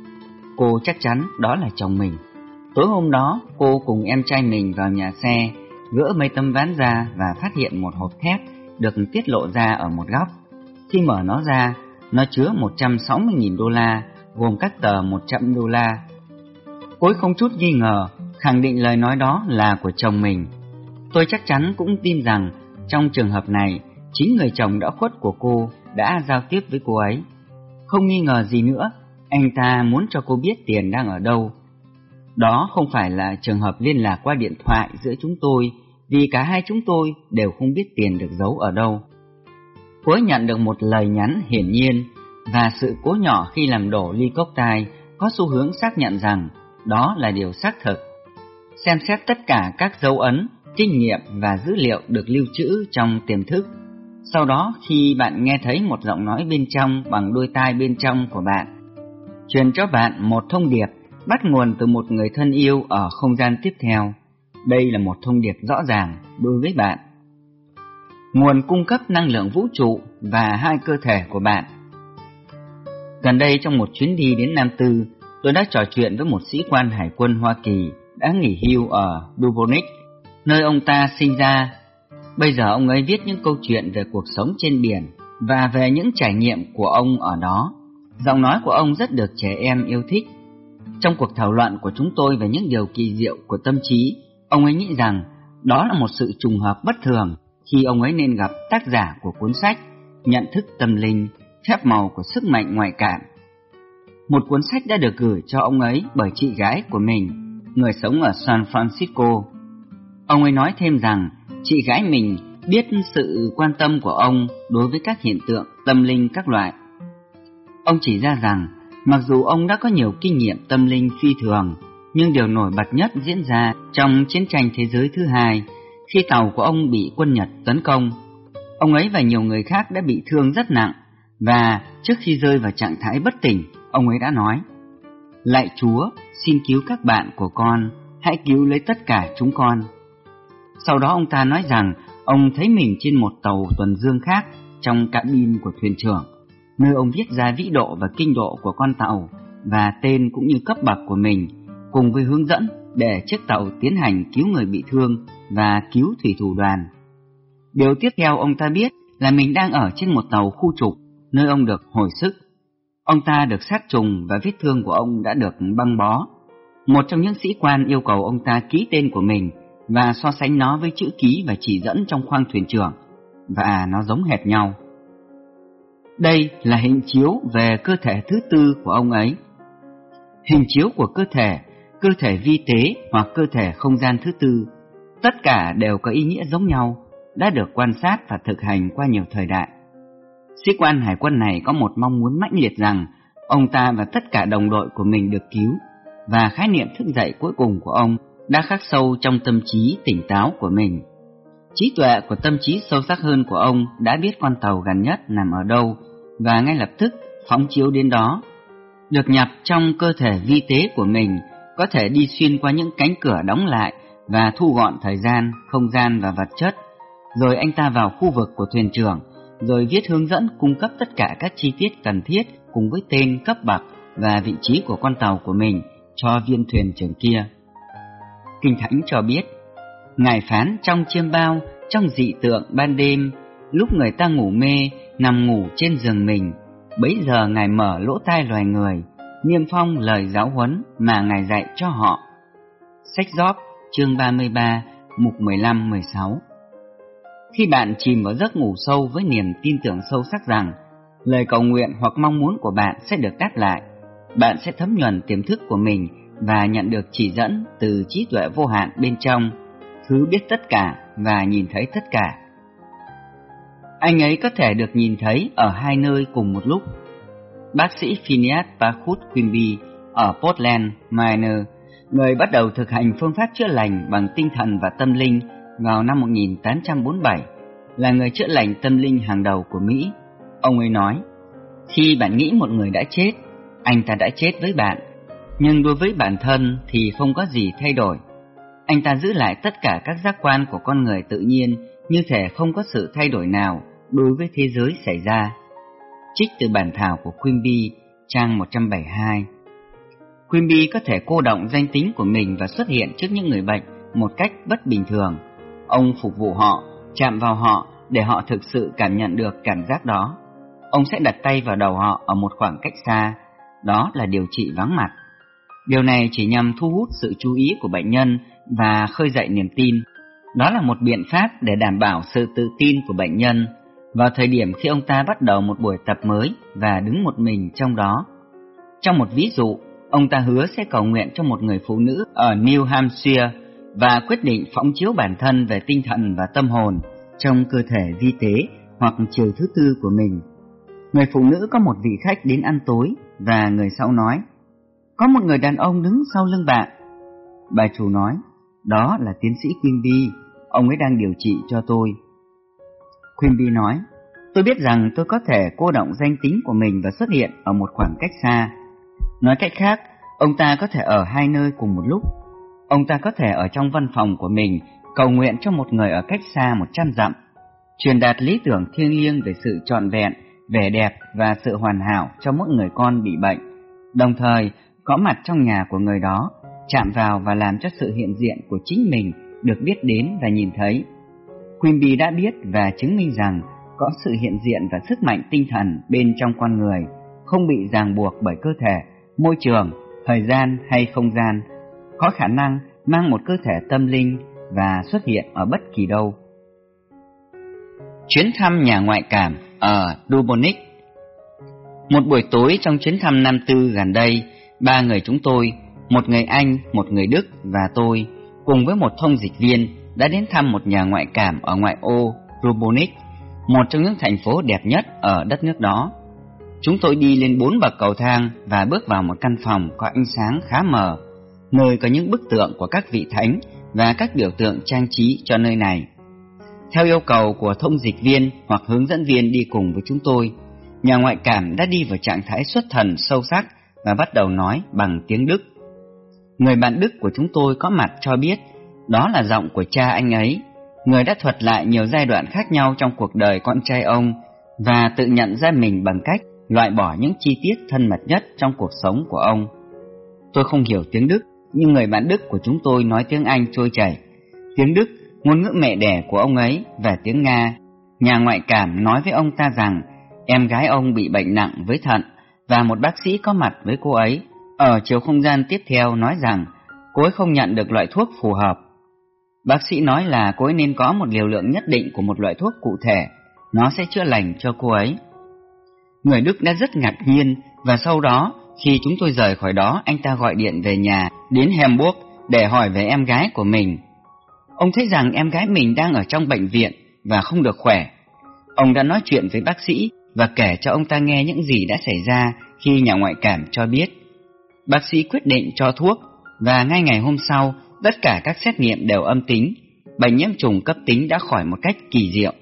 Cô chắc chắn đó là chồng mình. Tối hôm đó, cô cùng em trai mình vào nhà xe, gỡ mấy tấm ván ra và phát hiện một hộp thép được tiết lộ ra ở một góc. Khi mở nó ra, nó chứa một trăm sáu mươi nghìn đô la, gồm các tờ một trăm đô la. Cô ấy không chút nghi ngờ, khẳng định lời nói đó là của chồng mình. Tôi chắc chắn cũng tin rằng trong trường hợp này, chính người chồng đã khuất của cô đã giao tiếp với cô ấy. Không nghi ngờ gì nữa, anh ta muốn cho cô biết tiền đang ở đâu. Đó không phải là trường hợp liên lạc qua điện thoại giữa chúng tôi, vì cả hai chúng tôi đều không biết tiền được giấu ở đâu. Cô ấy nhận được một lời nhắn hiển nhiên, và sự cố nhỏ khi làm đổ ly cocktail có xu hướng xác nhận rằng đó là điều xác thực. Xem xét tất cả các dấu ấn, kinh nghiệm và dữ liệu được lưu trữ trong tiềm thức. Sau đó khi bạn nghe thấy một giọng nói bên trong bằng đôi tai bên trong của bạn, truyền cho bạn một thông điệp bắt nguồn từ một người thân yêu ở không gian tiếp theo. Đây là một thông điệp rõ ràng đối với bạn. Nguồn cung cấp năng lượng vũ trụ và hai cơ thể của bạn. Gần đây trong một chuyến đi đến Nam Tư, tôi đã trò chuyện với một sĩ quan hải quân Hoa Kỳ đã nghỉ hưu ở Dubrovnik, nơi ông ta sinh ra. Bây giờ ông ấy viết những câu chuyện về cuộc sống trên biển và về những trải nghiệm của ông ở đó. Giọng nói của ông rất được trẻ em yêu thích. Trong cuộc thảo luận của chúng tôi về những điều kỳ diệu của tâm trí, ông ấy nghĩ rằng đó là một sự trùng hợp bất thường khi ông ấy nên gặp tác giả của cuốn sách Nhận thức tâm linh, phép màu của sức mạnh ngoại cảm. Một cuốn sách đã được gửi cho ông ấy bởi chị gái của mình, người sống ở San Francisco. Ông ấy nói thêm rằng chị gái mình biết sự quan tâm của ông đối với các hiện tượng tâm linh các loại. Ông chỉ ra rằng mặc dù ông đã có nhiều kinh nghiệm tâm linh phi thường, nhưng điều nổi bật nhất diễn ra trong chiến tranh thế giới thứ hai, khi tàu của ông bị quân Nhật tấn công. Ông ấy và nhiều người khác đã bị thương rất nặng, và trước khi rơi vào trạng thái bất tỉnh, ông ấy đã nói: "Lạy Chúa, xin cứu các bạn của con, hãy cứu lấy tất cả chúng con." Sau đó ông ta nói rằng ông thấy mình trên một tàu tuần dương khác trong cabin của thuyền trưởng, nơi ông viết ra vĩ độ và kinh độ của con tàu và tên cũng như cấp bậc của mình, cùng với hướng dẫn để chiếc tàu tiến hành cứu người bị thương và cứu thủy thủ đoàn. Điều tiếp theo ông ta biết là mình đang ở trên một tàu khu trục, nơi ông được hồi sức. Ông ta được sát trùng và vết thương của ông đã được băng bó. Một trong những sĩ quan yêu cầu ông ta ký tên của mình và so sánh nó với chữ ký và chỉ dẫn trong khoang thuyền trưởng, và nó giống hệt nhau. Đây là hình chiếu về cơ thể thứ tư của ông ấy. Hình chiếu của cơ thể, cơ thể vi tế hoặc cơ thể không gian thứ tư, tất cả đều có ý nghĩa giống nhau, đã được quan sát và thực hành qua nhiều thời đại. Sĩ quan hải quân này có một mong muốn mãnh liệt rằng ông ta và tất cả đồng đội của mình được cứu, và khái niệm thức dậy cuối cùng của ông đã khắc sâu trong tâm trí tỉnh táo của mình. Trí tuệ của tâm trí sâu sắc hơn của ông đã biết con tàu gần nhất nằm ở đâu và ngay lập tức phóng chiếu đến đó. Được nhập trong cơ thể vi tế của mình, có thể đi xuyên qua những cánh cửa đóng lại và thu gọn thời gian, không gian và vật chất. Rồi anh ta vào khu vực của thuyền trưởng, rồi viết hướng dẫn cung cấp tất cả các chi tiết cần thiết cùng với tên, cấp bậc và vị trí của con tàu của mình cho viên thuyền trưởng kia. Kinh Thánh cho biết, Ngài phán trong chiêm bao, trong dị tượng ban đêm, lúc người ta ngủ mê, nằm ngủ trên giường mình, bấy giờ Ngài mở lỗ tai loài người, niêm phong lời giáo huấn mà Ngài dạy cho họ. Sách Gióp chương ba mươi ba, mục mười lăm mười sáu. Khi bạn chìm vào giấc ngủ sâu với niềm tin tưởng sâu sắc rằng lời cầu nguyện hoặc mong muốn của bạn sẽ được đáp lại, bạn sẽ thấm nhuần tiềm thức của mình và nhận được chỉ dẫn từ trí tuệ vô hạn bên trong, thứ biết tất cả và nhìn thấy tất cả. Anh ấy có thể được nhìn thấy ở hai nơi cùng một lúc. Bác sĩ Phineas Bachut Quimby ở Portland, Maine, người bắt đầu thực hành phương pháp chữa lành bằng tinh thần và tâm linh vào năm một nghìn tám trăm bốn mươi bảy, là người chữa lành tâm linh hàng đầu của Mỹ. Ông ấy nói, khi bạn nghĩ một người đã chết, anh ta đã chết với bạn, nhưng đối với bản thân thì không có gì thay đổi. Anh ta giữ lại tất cả các giác quan của con người tự nhiên, như thể không có sự thay đổi nào đối với thế giới xảy ra. Trích từ bản thảo của Quimby, trang một trăm bảy mươi hai. Quimby có thể cô đọng danh tính của mình và xuất hiện trước những người bệnh một cách bất bình thường. Ông phục vụ họ, chạm vào họ để họ thực sự cảm nhận được cảm giác đó. Ông sẽ đặt tay vào đầu họ ở một khoảng cách xa, đó là điều trị vắng mặt. Điều này chỉ nhằm thu hút sự chú ý của bệnh nhân và khơi dậy niềm tin. Đó là một biện pháp để đảm bảo sự tự tin của bệnh nhân vào thời điểm khi ông ta bắt đầu một buổi tập mới và đứng một mình trong đó. Trong một ví dụ, ông ta hứa sẽ cầu nguyện cho một người phụ nữ ở New Hampshire và quyết định phóng chiếu bản thân về tinh thần và tâm hồn trong cơ thể vi tế hoặc chiều thứ tư của mình. Người phụ nữ có một vị khách đến ăn tối và người sau nói, có một người đàn ông đứng sau lưng bạn. Bà chủ nói, đó là tiến sĩ Quimby, ông ấy đang điều trị cho tôi. Quimby nói, tôi biết rằng tôi có thể cô đọng danh tính của mình và xuất hiện ở một khoảng cách xa. Nói cách khác, ông ta có thể ở hai nơi cùng một lúc. Ông ta có thể ở trong văn phòng của mình cầu nguyện cho một người ở cách xa một trăm dặm, truyền đạt lý tưởng thiêng liêng về sự trọn vẹn, vẻ đẹp và sự hoàn hảo cho mỗi người con bị bệnh, đồng thời có mặt trong nhà của người đó, chạm vào và làm cho sự hiện diện của chính mình được biết đến và nhìn thấy. Quimby đã biết và chứng minh rằng có sự hiện diện và sức mạnh tinh thần bên trong con người, không bị ràng buộc bởi cơ thể, môi trường, thời gian hay không gian, có khả năng mang một cơ thể tâm linh và xuất hiện ở bất kỳ đâu. Chuyến thăm nhà ngoại cảm ở Dubrovnik. Một buổi tối trong chuyến thăm năm tư gần đây, ba người chúng tôi, một người Anh, một người Đức và tôi, cùng với một thông dịch viên đã đến thăm một nhà ngoại cảm ở ngoại ô Dubrovnik, một trong những thành phố đẹp nhất ở đất nước đó. Chúng tôi đi lên bốn bậc cầu thang và bước vào một căn phòng có ánh sáng khá mờ, nơi có những bức tượng của các vị thánh và các biểu tượng trang trí cho nơi này. Theo yêu cầu của thông dịch viên hoặc hướng dẫn viên đi cùng với chúng tôi, nhà ngoại cảm đã đi vào trạng thái xuất thần sâu sắc và bắt đầu nói bằng tiếng Đức. Người bạn Đức của chúng tôi có mặt cho biết đó là giọng của cha anh ấy, người đã thuật lại nhiều giai đoạn khác nhau trong cuộc đời con trai ông và tự nhận ra mình bằng cách loại bỏ những chi tiết thân mật nhất trong cuộc sống của ông. Tôi không hiểu tiếng Đức, nhưng người bạn Đức của chúng tôi nói tiếng Anh trôi chảy, tiếng Đức, ngôn ngữ mẹ đẻ của ông ấy, và tiếng Nga. Nhà ngoại cảm nói với ông ta rằng em gái ông bị bệnh nặng với thận, và một bác sĩ có mặt với cô ấy ở chiều không gian tiếp theo nói rằng cô ấy không nhận được loại thuốc phù hợp. Bác sĩ nói là cô ấy nên có một liều lượng nhất định của một loại thuốc cụ thể, nó sẽ chữa lành cho cô ấy. Người Đức đã rất ngạc nhiên, và sau đó khi chúng tôi rời khỏi đó, anh ta gọi điện về nhà đến Hamburg để hỏi về em gái của mình. Ông thấy rằng em gái mình đang ở trong bệnh viện và không được khỏe. Ông đã nói chuyện với bác sĩ và kể cho ông ta nghe những gì đã xảy ra khi nhà ngoại cảm cho biết. Bác sĩ quyết định cho thuốc, và ngay ngày hôm sau, tất cả các xét nghiệm đều âm tính. Bệnh nhiễm trùng cấp tính đã khỏi một cách kỳ diệu.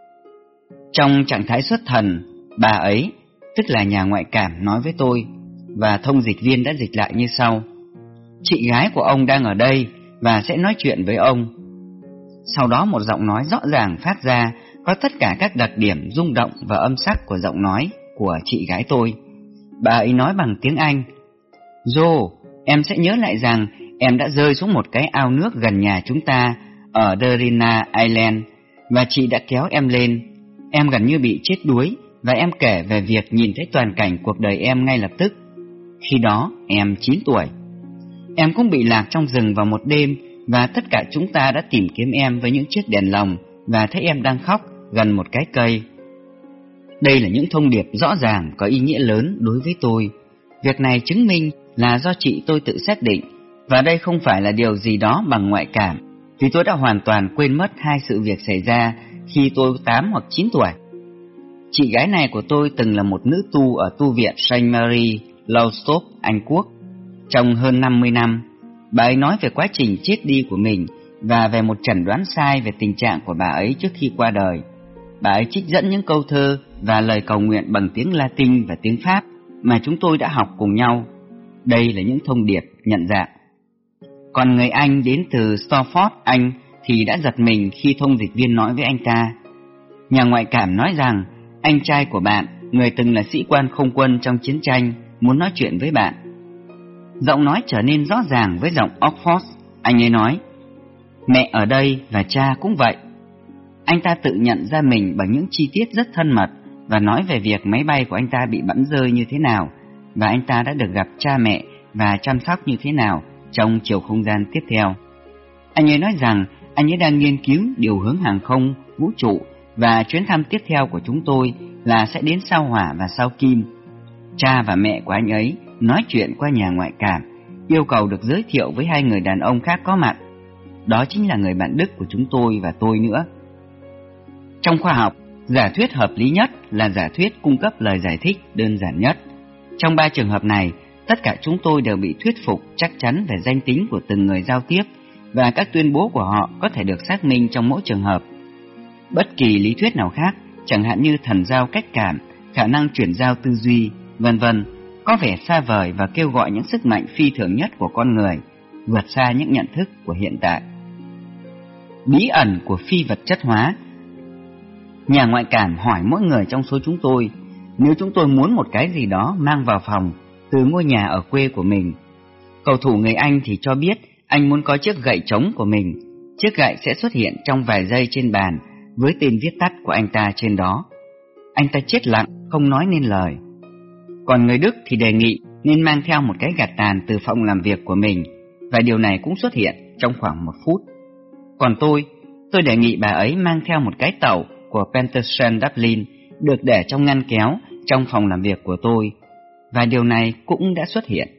Trong trạng thái xuất thần, bà ấy, tức là nhà ngoại cảm, nói với tôi, và thông dịch viên đã dịch lại như sau: chị gái của ông đang ở đây và sẽ nói chuyện với ông. Sau đó một giọng nói rõ ràng phát ra, có tất cả các đặc điểm rung động và âm sắc của giọng nói của chị gái tôi. Bà ấy nói bằng tiếng Anh: Joe, em sẽ nhớ lại rằng em đã rơi xuống một cái ao nước gần nhà chúng ta ở Derrina Island, và chị đã kéo em lên. Em gần như bị chết đuối, và em kể về việc nhìn thấy toàn cảnh cuộc đời em ngay lập tức. Khi đó em chín tuổi. Em cũng bị lạc trong rừng vào một đêm, và tất cả chúng ta đã tìm kiếm em với những chiếc đèn lồng, và thấy em đang khóc gần một cái cây. Đây là những thông điệp rõ ràng có ý nghĩa lớn đối với tôi. Việc này chứng minh là do chị tôi tự xác định, và đây không phải là điều gì đó bằng ngoại cảm, vì tôi đã hoàn toàn quên mất hai sự việc xảy ra khi tôi tám hoặc chín tuổi. Chị gái này của tôi từng là một nữ tu ở tu viện Saint Mary, Lowestoft, Anh Quốc, trong hơn năm mươi năm. Bà ấy nói về quá trình chết đi của mình và về một chẩn đoán sai về tình trạng của bà ấy trước khi qua đời. Bà ấy trích dẫn những câu thơ và lời cầu nguyện bằng tiếng Latin và tiếng Pháp mà chúng tôi đã học cùng nhau. Đây là những thông điệp nhận dạng. Còn người Anh đến từ Stafford, Anh thì đã giật mình khi thông dịch viên nói với anh ta: nhà ngoại cảm nói rằng anh trai của bạn, người từng là sĩ quan không quân trong chiến tranh, muốn nói chuyện với bạn. Giọng nói trở nên rõ ràng với giọng Oxford. Anh ấy nói: mẹ ở đây và cha cũng vậy. Anh ta tự nhận ra mình bằng những chi tiết rất thân mật và nói về việc máy bay của anh ta bị bắn rơi như thế nào, và anh ta đã được gặp cha mẹ và chăm sóc như thế nào trong chiều không gian tiếp theo. Anh ấy nói rằng anh ấy đang nghiên cứu điều hướng hàng không, vũ trụ, và chuyến thăm tiếp theo của chúng tôi là sẽ đến sao Hỏa và sao Kim. Cha và mẹ của anh ấy nói chuyện qua nhà ngoại cảm, yêu cầu được giới thiệu với hai người đàn ông khác có mặt. Đó chính là người bạn Đức của chúng tôi và tôi nữa. Trong khoa học, giả thuyết hợp lý nhất là giả thuyết cung cấp lời giải thích đơn giản nhất. Trong ba trường hợp này, tất cả chúng tôi đều bị thuyết phục chắc chắn về danh tính của từng người giao tiếp, và các tuyên bố của họ có thể được xác minh trong mỗi trường hợp. Bất kỳ lý thuyết nào khác, chẳng hạn như thần giao cách cảm, khả năng chuyển giao tư duy, vân vân, có vẻ xa vời và kêu gọi những sức mạnh phi thường nhất của con người, vượt xa những nhận thức của hiện tại. Bí ẩn của phi vật chất hóa. Nhà ngoại cảm hỏi mỗi người trong số chúng tôi, nếu chúng tôi muốn một cái gì đó mang vào phòng từ ngôi nhà ở quê của mình. Cầu thủ người Anh thì cho biết anh muốn có chiếc gậy trống của mình. Chiếc gậy sẽ xuất hiện trong vài giây trên bàn với tên viết tắt của anh ta trên đó. Anh ta chết lặng, không nói nên lời. Còn người Đức thì đề nghị nên mang theo một cái gạt tàn từ phòng làm việc của mình, và điều này cũng xuất hiện trong khoảng một phút. Còn tôi, tôi đề nghị bà ấy mang theo một cái tẩu của Peterson Dublin được để trong ngăn kéo trong phòng làm việc của tôi, và điều này cũng đã xuất hiện.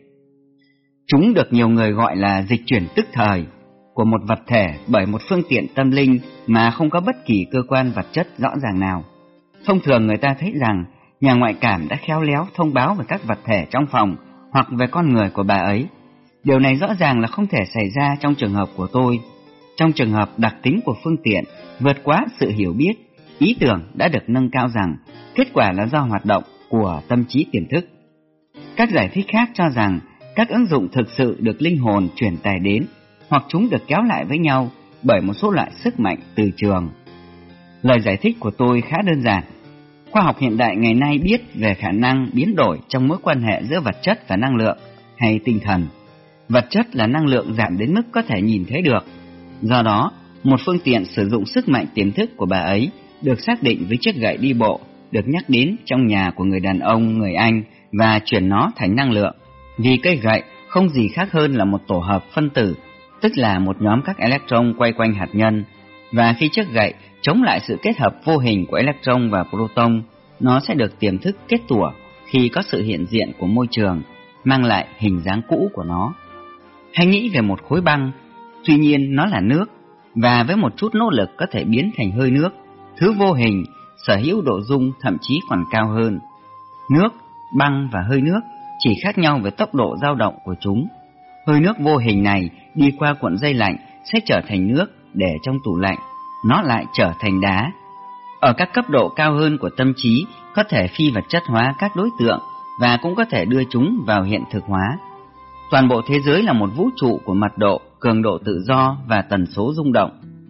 Chúng được nhiều người gọi là dịch chuyển tức thời của một vật thể bởi một phương tiện tâm linh mà không có bất kỳ cơ quan vật chất rõ ràng nào. Thông thường người ta thấy rằng nhà ngoại cảm đã khéo léo thông báo về các vật thể trong phòng hoặc về con người của bà ấy. Điều này rõ ràng là không thể xảy ra trong trường hợp của tôi. Trong trường hợp đặc tính của phương tiện vượt quá sự hiểu biết, ý tưởng đã được nâng cao rằng kết quả là do hoạt động của tâm trí tiềm thức. Các giải thích khác cho rằng các ứng dụng thực sự được linh hồn truyền tải đến, hoặc chúng được kéo lại với nhau bởi một số loại sức mạnh từ trường. Lời giải thích của tôi khá đơn giản. Khoa học hiện đại ngày nay biết về khả năng biến đổi trong mối quan hệ giữa vật chất và năng lượng hay tinh thần. Vật chất là năng lượng giảm đến mức có thể nhìn thấy được. Do đó, một phương tiện sử dụng sức mạnh tiềm thức của bà ấy được xác định với chiếc gậy đi bộ được nhắc đến trong nhà của người đàn ông người Anh và chuyển nó thành năng lượng. Vì cây gậy không gì khác hơn là một tổ hợp phân tử, tức là một nhóm các electron quay quanh hạt nhân, và khi chiếc gậy chống lại sự kết hợp vô hình của electron và proton, nó sẽ được tiềm thức kết tủa khi có sự hiện diện của môi trường, mang lại hình dáng cũ của nó. Hãy nghĩ về một khối băng, tuy nhiên nó là nước, và với một chút nỗ lực có thể biến thành hơi nước, thứ vô hình, sở hữu độ dung thậm chí còn cao hơn. Nước, băng và hơi nước chỉ khác nhau về tốc độ dao động của chúng. Hơi nước vô hình này đi qua cuộn dây lạnh sẽ trở thành nước để trong tủ lạnh, nó lại trở thành đá. Ở các cấp độ cao hơn của tâm trí có thể phi vật chất hóa các đối tượng và cũng có thể đưa chúng vào hiện thực hóa. Toàn bộ thế giới là một vũ trụ của mật độ, cường độ tự do và tần số rung động.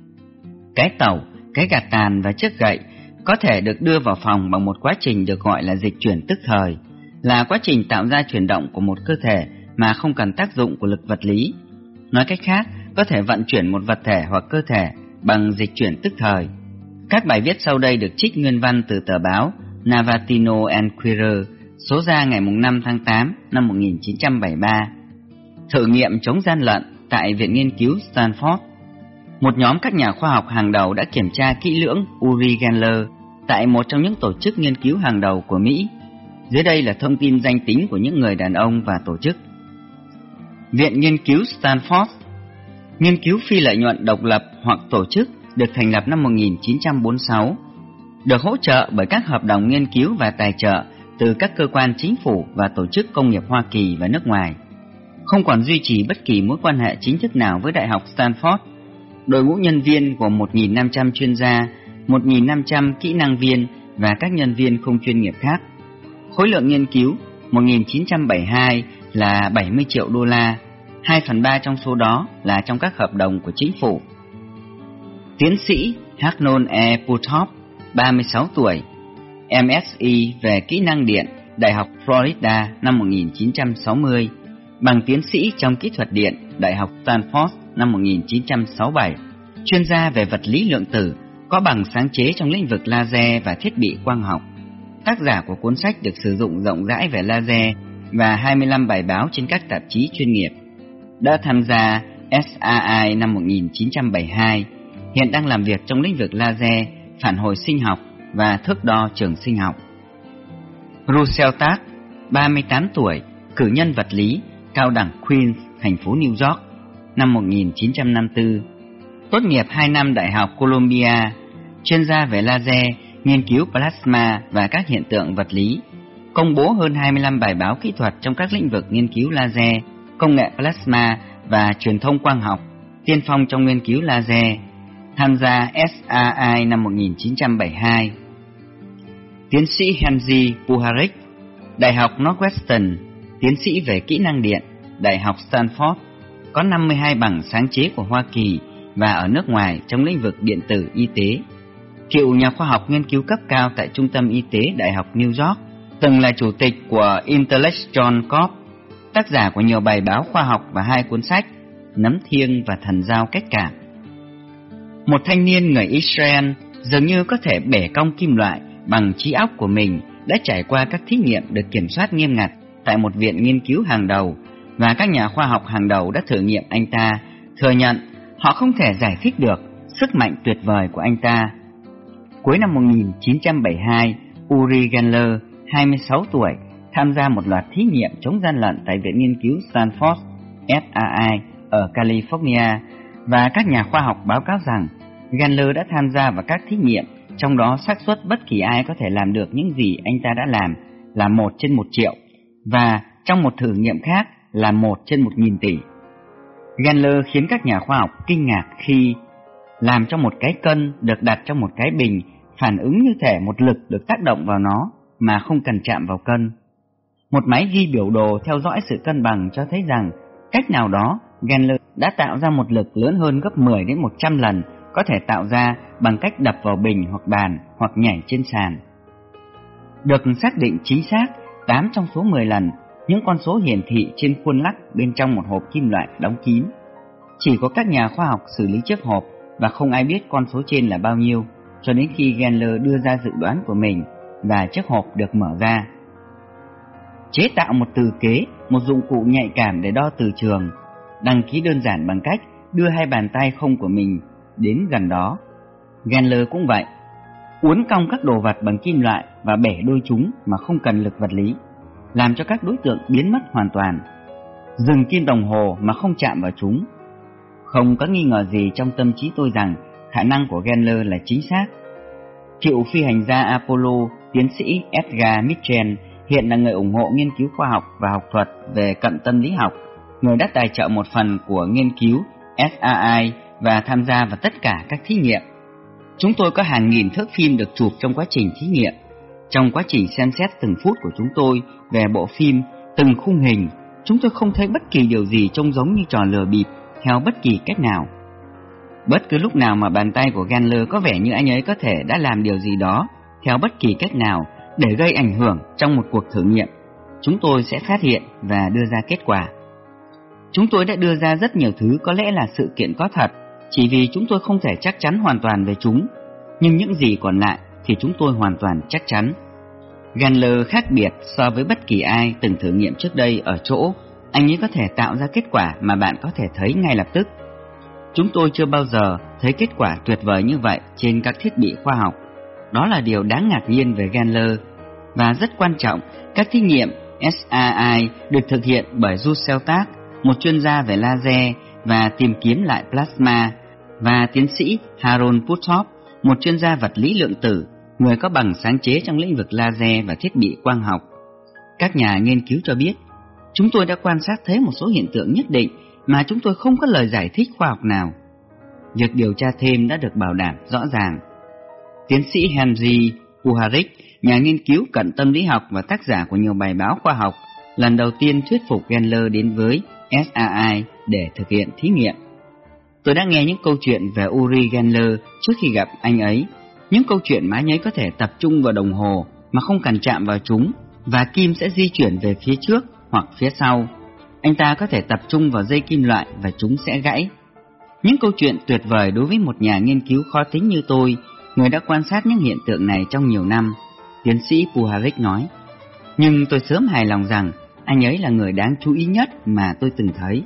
Cái tàu, cái gạt tàn và chiếc gậy có thể được đưa vào phòng bằng một quá trình được gọi là dịch chuyển tức thời, là quá trình tạo ra chuyển động của một cơ thể mà không cần tác dụng của lực vật lý. Nói cách khác, có thể vận chuyển một vật thể hoặc cơ thể bằng dịch chuyển tức thời. Các bài viết sau đây được trích nguyên văn từ tờ báo Navatino Enquirer, số ra ngày năm tháng tám năm một nghìn chín trăm bảy mươi ba. Thử nghiệm chống gian lận tại Viện Nghiên cứu Stanford. Một nhóm các nhà khoa học hàng đầu đã kiểm tra kỹ lưỡng Uri Geller tại một trong những tổ chức nghiên cứu hàng đầu của Mỹ. Dưới đây là thông tin danh tính của những người đàn ông và tổ chức. Viện Nghiên cứu Stanford, nghiên cứu phi lợi nhuận độc lập hoặc tổ chức, được thành lập năm một nghìn chín trăm bốn mươi sáu, được hỗ trợ bởi các hợp đồng nghiên cứu và tài trợ từ các cơ quan chính phủ và tổ chức công nghiệp Hoa Kỳ và nước ngoài. Không còn duy trì bất kỳ mối quan hệ chính thức nào với Đại học Stanford. Đội ngũ nhân viên gồm một nghìn năm trăm chuyên gia, một nghìn năm trăm kỹ năng viên và các nhân viên không chuyên nghiệp khác. Khối lượng nghiên cứu một nghìn chín trăm bảy mươi hai là bảy mươi triệu đô la, hai phần ba trong số đó là trong các hợp đồng của chính phủ. Tiến sĩ Hagnon E. Puthoff, ba mươi sáu tuổi, M S i về kỹ năng điện, Đại học Florida năm một nghìn chín trăm sáu mươi, bằng tiến sĩ trong kỹ thuật điện, Đại học Stanford năm một nghìn chín trăm sáu mươi bảy, chuyên gia về vật lý lượng tử, có bằng sáng chế trong lĩnh vực laser và thiết bị quang học. Tác giả của cuốn sách được sử dụng rộng rãi về laser và hai mươi lăm bài báo trên các tạp chí chuyên nghiệp. Đã tham gia S A I năm một nghìn chín trăm bảy mươi hai, hiện đang làm việc trong lĩnh vực laser, phản hồi sinh học và thước đo trường sinh học. Russell Tack, ba mươi tám tuổi, cử nhân vật lý, cao đẳng Queens, thành phố New York, năm một nghìn chín trăm năm mươi tư. Tốt nghiệp hai năm Đại học Columbia, chuyên gia về laser, nghiên cứu plasma và các hiện tượng vật lý. Công bố hơn hai mươi lăm bài báo kỹ thuật trong các lĩnh vực nghiên cứu laser, công nghệ plasma và truyền thông quang học, tiên phong trong nghiên cứu laser. Tham gia S A I năm một nghìn chín trăm bảy mươi hai. Tiến sĩ Henry Puharich, Đại học Northwestern, tiến sĩ về kỹ năng điện, Đại học Stanford, có năm mươi hai bằng sáng chế của Hoa Kỳ và ở nước ngoài trong lĩnh vực điện tử y tế. Cựu nhà khoa học nghiên cứu cấp cao tại Trung tâm Y tế Đại học New York, từng là chủ tịch của Intellectual Corp, tác giả của nhiều bài báo khoa học và hai cuốn sách Nấm thiêng và Thần giao cách cảm. Một thanh niên người Israel dường như có thể bẻ cong kim loại bằng trí óc của mình, đã trải qua các thí nghiệm được kiểm soát nghiêm ngặt tại một viện nghiên cứu hàng đầu, và các nhà khoa học hàng đầu đã thử nghiệm anh ta, thừa nhận họ không thể giải thích được sức mạnh tuyệt vời của anh ta. Cuối năm một nghìn chín trăm bảy mươi hai, Uri Geller, hai mươi sáu tuổi, tham gia một loạt thí nghiệm chống gian lận tại Viện Nghiên cứu Stanford S A I ở California, và các nhà khoa học báo cáo rằng Geller đã tham gia vào các thí nghiệm, trong đó xác suất bất kỳ ai có thể làm được những gì anh ta đã làm là một trên một triệu, và trong một thử nghiệm khác là một trên một nghìn tỷ. Geller khiến các nhà khoa học kinh ngạc khi làm cho một cái cân được đặt trong một cái bình phản ứng như thể một lực được tác động vào nó mà không cần chạm vào cân. Một máy ghi biểu đồ theo dõi sự cân bằng cho thấy rằng cách nào đó Geller đã tạo ra một lực lớn hơn gấp mười đến một trăm lần có thể tạo ra bằng cách đập vào bình hoặc bàn hoặc nhảy trên sàn. Được xác định chính xác tám trong số mười lần những con số hiển thị trên khuôn lắc bên trong một hộp kim loại đóng kín. Chỉ có các nhà khoa học xử lý chiếc hộp và không ai biết con số trên là bao nhiêu cho đến khi Geller đưa ra dự đoán của mình và chiếc hộp được mở ra. Chế tạo một từ kế, một dụng cụ nhạy cảm để đo từ trường. Đăng ký đơn giản bằng cách đưa hai bàn tay không của mình đến gần đó. Geller cũng vậy. Uốn cong các đồ vật bằng kim loại và bẻ đôi chúng mà không cần lực vật lý, làm cho các đối tượng biến mất hoàn toàn. Dừng kim đồng hồ mà không chạm vào chúng. Không có nghi ngờ gì trong tâm trí tôi rằng khả năng của Geller là chính xác. Cựu phi hành gia Apollo, tiến sĩ Edgar Mitchell, hiện là người ủng hộ nghiên cứu khoa học và học thuật về cận tâm lý học, người đã tài trợ một phần của nghiên cứu S A I và tham gia vào tất cả các thí nghiệm. Chúng tôi có hàng nghìn thước phim được chụp trong quá trình thí nghiệm. Trong quá trình xem xét từng phút của chúng tôi về bộ phim, từng khung hình, chúng tôi không thấy bất kỳ điều gì trông giống như trò lừa bịp theo bất kỳ cách nào. Bất cứ lúc nào mà bàn tay của Geller có vẻ như anh ấy có thể đã làm điều gì đó theo bất kỳ cách nào để gây ảnh hưởng trong một cuộc thử nghiệm, chúng tôi sẽ phát hiện và đưa ra kết quả. Chúng tôi đã đưa ra rất nhiều thứ có lẽ là sự kiện có thật, chỉ vì chúng tôi không thể chắc chắn hoàn toàn về chúng. Nhưng những gì còn lại thì chúng tôi hoàn toàn chắc chắn. Gandler khác biệt so với bất kỳ ai từng thử nghiệm trước đây ở chỗ anh ấy có thể tạo ra kết quả mà bạn có thể thấy ngay lập tức. Chúng tôi chưa bao giờ thấy kết quả tuyệt vời như vậy trên các thiết bị khoa học. Đó là điều đáng ngạc nhiên về Gandler. Và rất quan trọng, các thí nghiệm S A I được thực hiện bởi Russell Tack, một chuyên gia về laser và tìm kiếm lại plasma, và tiến sĩ Harold Puthoff, một chuyên gia vật lý lượng tử, người có bằng sáng chế trong lĩnh vực laser và thiết bị quang học. Các nhà nghiên cứu cho biết, chúng tôi đã quan sát thấy một số hiện tượng nhất định mà chúng tôi không có lời giải thích khoa học nào. Việc điều tra thêm đã được bảo đảm rõ ràng. Tiến sĩ Henry Puharich, nhà nghiên cứu cận tâm lý học và tác giả của nhiều bài báo khoa học, lần đầu tiên thuyết phục Gandler đến với S A I để thực hiện thí nghiệm. Tôi đã nghe những câu chuyện về Uri Gandler trước khi gặp anh ấy, những câu chuyện mà anh ấy có thể tập trung vào đồng hồ mà không cần chạm vào chúng, và kim sẽ di chuyển về phía trước hoặc phía sau. Anh ta có thể tập trung vào dây kim loại và chúng sẽ gãy. Những câu chuyện tuyệt vời đối với một nhà nghiên cứu khó tính như tôi, người đã quan sát những hiện tượng này trong nhiều năm, tiến sĩ Puharich nói. Nhưng tôi sớm hài lòng rằng anh ấy là người đáng chú ý nhất mà tôi từng thấy.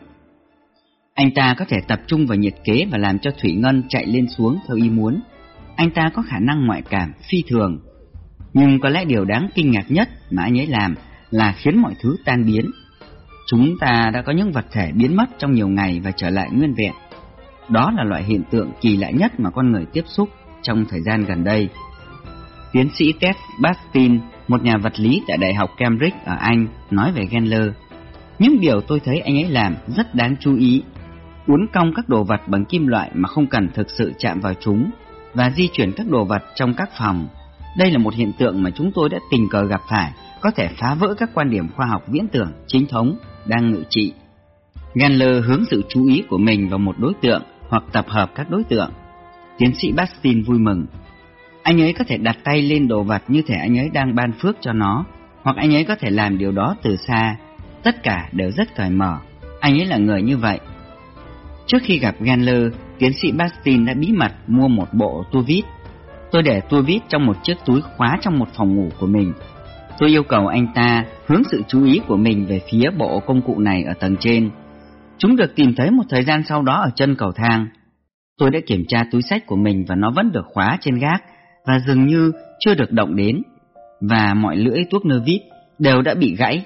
Anh ta có thể tập trung vào nhiệt kế và làm cho thủy ngân chạy lên xuống theo ý muốn. Anh ta có khả năng ngoại cảm phi thường. Nhưng có lẽ điều đáng kinh ngạc nhất mà anh ấy làm là khiến mọi thứ tan biến. Chúng ta đã có những vật thể biến mất trong nhiều ngày và trở lại nguyên vẹn. Đó là loại hiện tượng kỳ lạ nhất mà con người tiếp xúc trong thời gian gần đây. Tiến sĩ Ted Bastin, một nhà vật lý tại Đại học Cambridge ở Anh, nói về Gandler. Những điều tôi thấy anh ấy làm rất đáng chú ý. Uốn cong các đồ vật bằng kim loại mà không cần thực sự chạm vào chúng, và di chuyển các đồ vật trong các phòng. Đây là một hiện tượng mà chúng tôi đã tình cờ gặp phải, có thể phá vỡ các quan điểm khoa học viễn tưởng chính thống đang ngự trị. Gandler hướng sự chú ý của mình vào một đối tượng hoặc tập hợp các đối tượng. Tiến sĩ Bastin vui mừng. Anh ấy có thể đặt tay lên đồ vật như thể anh ấy đang ban phước cho nó, hoặc anh ấy có thể làm điều đó từ xa. Tất cả đều rất cởi mở. Anh ấy là người như vậy. Trước khi gặp Gandler, tiến sĩ Bastin đã bí mật mua một bộ tua vít. Tôi để tua vít trong một chiếc túi khóa trong một phòng ngủ của mình. Tôi yêu cầu anh ta hướng sự chú ý của mình về phía bộ công cụ này ở tầng trên. Chúng được tìm thấy một thời gian sau đó ở chân cầu thang. Tôi đã kiểm tra túi xách của mình và nó vẫn được khóa trên gác và dường như chưa được động đến, và mọi lưỡi tuốc nơ vít đều đã bị gãy.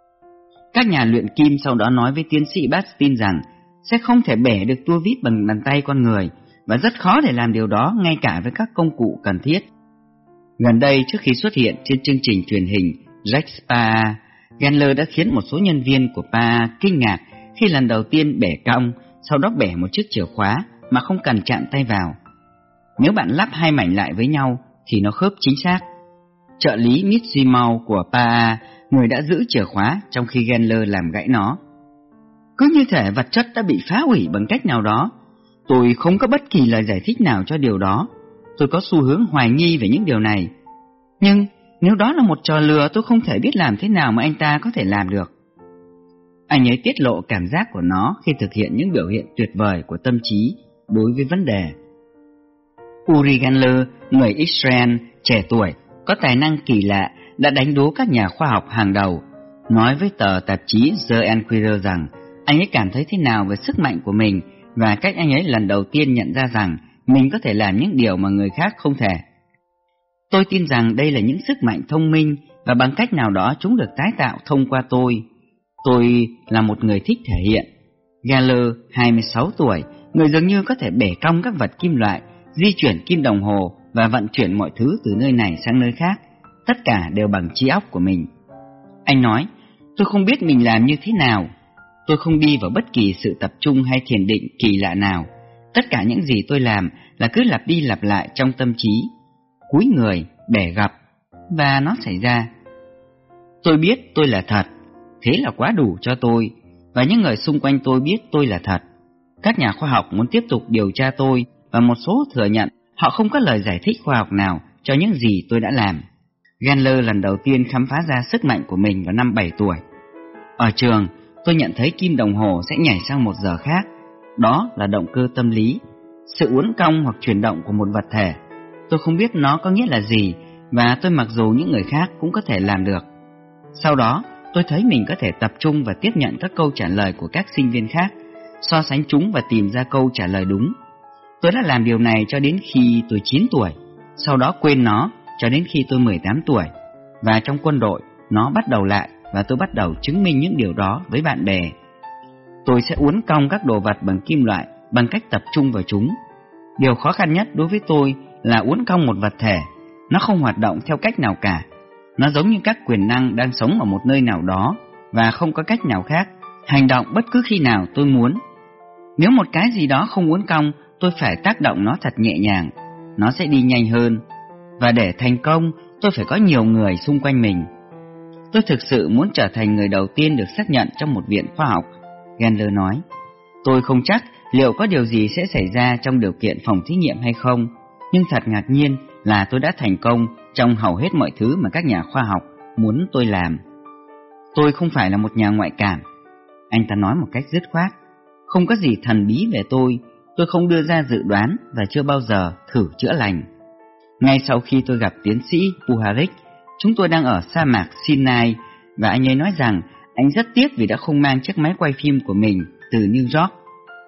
Các nhà luyện kim sau đó nói với tiến sĩ Bastin rằng sẽ không thể bẻ được tua vít bằng bàn tay con người, và rất khó để làm điều đó ngay cả với các công cụ cần thiết. Gần đây, trước khi xuất hiện trên chương trình truyền hình Jack Sparrow, Gandler đã khiến một số nhân viên của pê a kinh ngạc khi lần đầu tiên bẻ cong, sau đó bẻ một chiếc chìa khóa mà không cần chạm tay vào. Nếu bạn lắp hai mảnh lại với nhau thì nó khớp chính xác. Trợ lý Mitzi Mau của pê a, người đã giữ chìa khóa trong khi Gandler làm gãy nó. Cứ như thể vật chất đã bị phá hủy bằng cách nào đó. Tôi không có bất kỳ lời giải thích nào cho điều đó. Tôi có xu hướng hoài nghi về những điều này. Nhưng nếu đó là một trò lừa, tôi không thể biết làm thế nào mà anh ta có thể làm được. Anh ấy tiết lộ cảm giác của nó khi thực hiện những biểu hiện tuyệt vời của tâm trí đối với vấn đề. Uri Gandler, người Israel trẻ tuổi, có tài năng kỳ lạ, đã đánh đố các nhà khoa học hàng đầu, nói với tờ tạp chí The Enquirer rằng anh ấy cảm thấy thế nào về sức mạnh của mình và cách anh ấy lần đầu tiên nhận ra rằng mình có thể làm những điều mà người khác không thể. Tôi tin rằng đây là những sức mạnh thông minh và bằng cách nào đó chúng được tái tạo thông qua tôi. Tôi là một người thích thể hiện. Gandler, hai mươi sáu tuổi, người dường như có thể bẻ cong các vật kim loại, di chuyển kim đồng hồ và vận chuyển mọi thứ từ nơi này sang nơi khác, tất cả đều bằng trí óc của mình. Anh nói, tôi không biết mình làm như thế nào. Tôi không đi vào bất kỳ sự tập trung hay thiền định kỳ lạ nào. Tất cả những gì tôi làm là cứ lặp đi lặp lại trong tâm trí. Cúi người, bẻ gập, và nó xảy ra. Tôi biết tôi là thật, thế là quá đủ cho tôi, và những người xung quanh tôi biết tôi là thật. Các nhà khoa học muốn tiếp tục điều tra tôi, và một số thừa nhận họ không có lời giải thích khoa học nào cho những gì tôi đã làm. Gandler lần đầu tiên khám phá ra sức mạnh của mình vào năm bảy tuổi. Ở trường, tôi nhận thấy kim đồng hồ sẽ nhảy sang một giờ khác. Đó là động cơ tâm lý, sự uốn cong hoặc chuyển động của một vật thể. Tôi không biết nó có nghĩa là gì, và tôi mặc dù những người khác cũng có thể làm được. Sau đó, tôi thấy mình có thể tập trung và tiếp nhận các câu trả lời của các sinh viên khác, so sánh chúng và tìm ra câu trả lời đúng. Tôi đã làm điều này cho đến khi tôi chín tuổi, sau đó quên nó cho đến khi tôi mười tám tuổi. Và trong quân đội, nó bắt đầu lại và tôi bắt đầu chứng minh những điều đó với bạn bè. Tôi sẽ uốn cong các đồ vật bằng kim loại bằng cách tập trung vào chúng. Điều khó khăn nhất đối với tôi là uốn cong một vật thể. Nó không hoạt động theo cách nào cả. Nó giống như các quyền năng đang sống ở một nơi nào đó và không có cách nào khác hành động bất cứ khi nào tôi muốn. Nếu một cái gì đó không uốn cong, tôi phải tác động nó thật nhẹ nhàng. Nó sẽ đi nhanh hơn. Và để thành công, tôi phải có nhiều người xung quanh mình. Tôi thực sự muốn trở thành người đầu tiên được xác nhận trong một viện khoa học, Gendler nói. Tôi không chắc liệu có điều gì sẽ xảy ra trong điều kiện phòng thí nghiệm hay không, nhưng thật ngạc nhiên là tôi đã thành công trong hầu hết mọi thứ mà các nhà khoa học muốn tôi làm. Tôi không phải là một nhà ngoại cảm, anh ta nói một cách dứt khoát. Không có gì thần bí về tôi, tôi không đưa ra dự đoán và chưa bao giờ thử chữa lành. Ngay sau khi tôi gặp tiến sĩ Puharich, chúng tôi đang ở sa mạc Sinai và anh ấy nói rằng anh rất tiếc vì đã không mang chiếc máy quay phim của mình từ New York.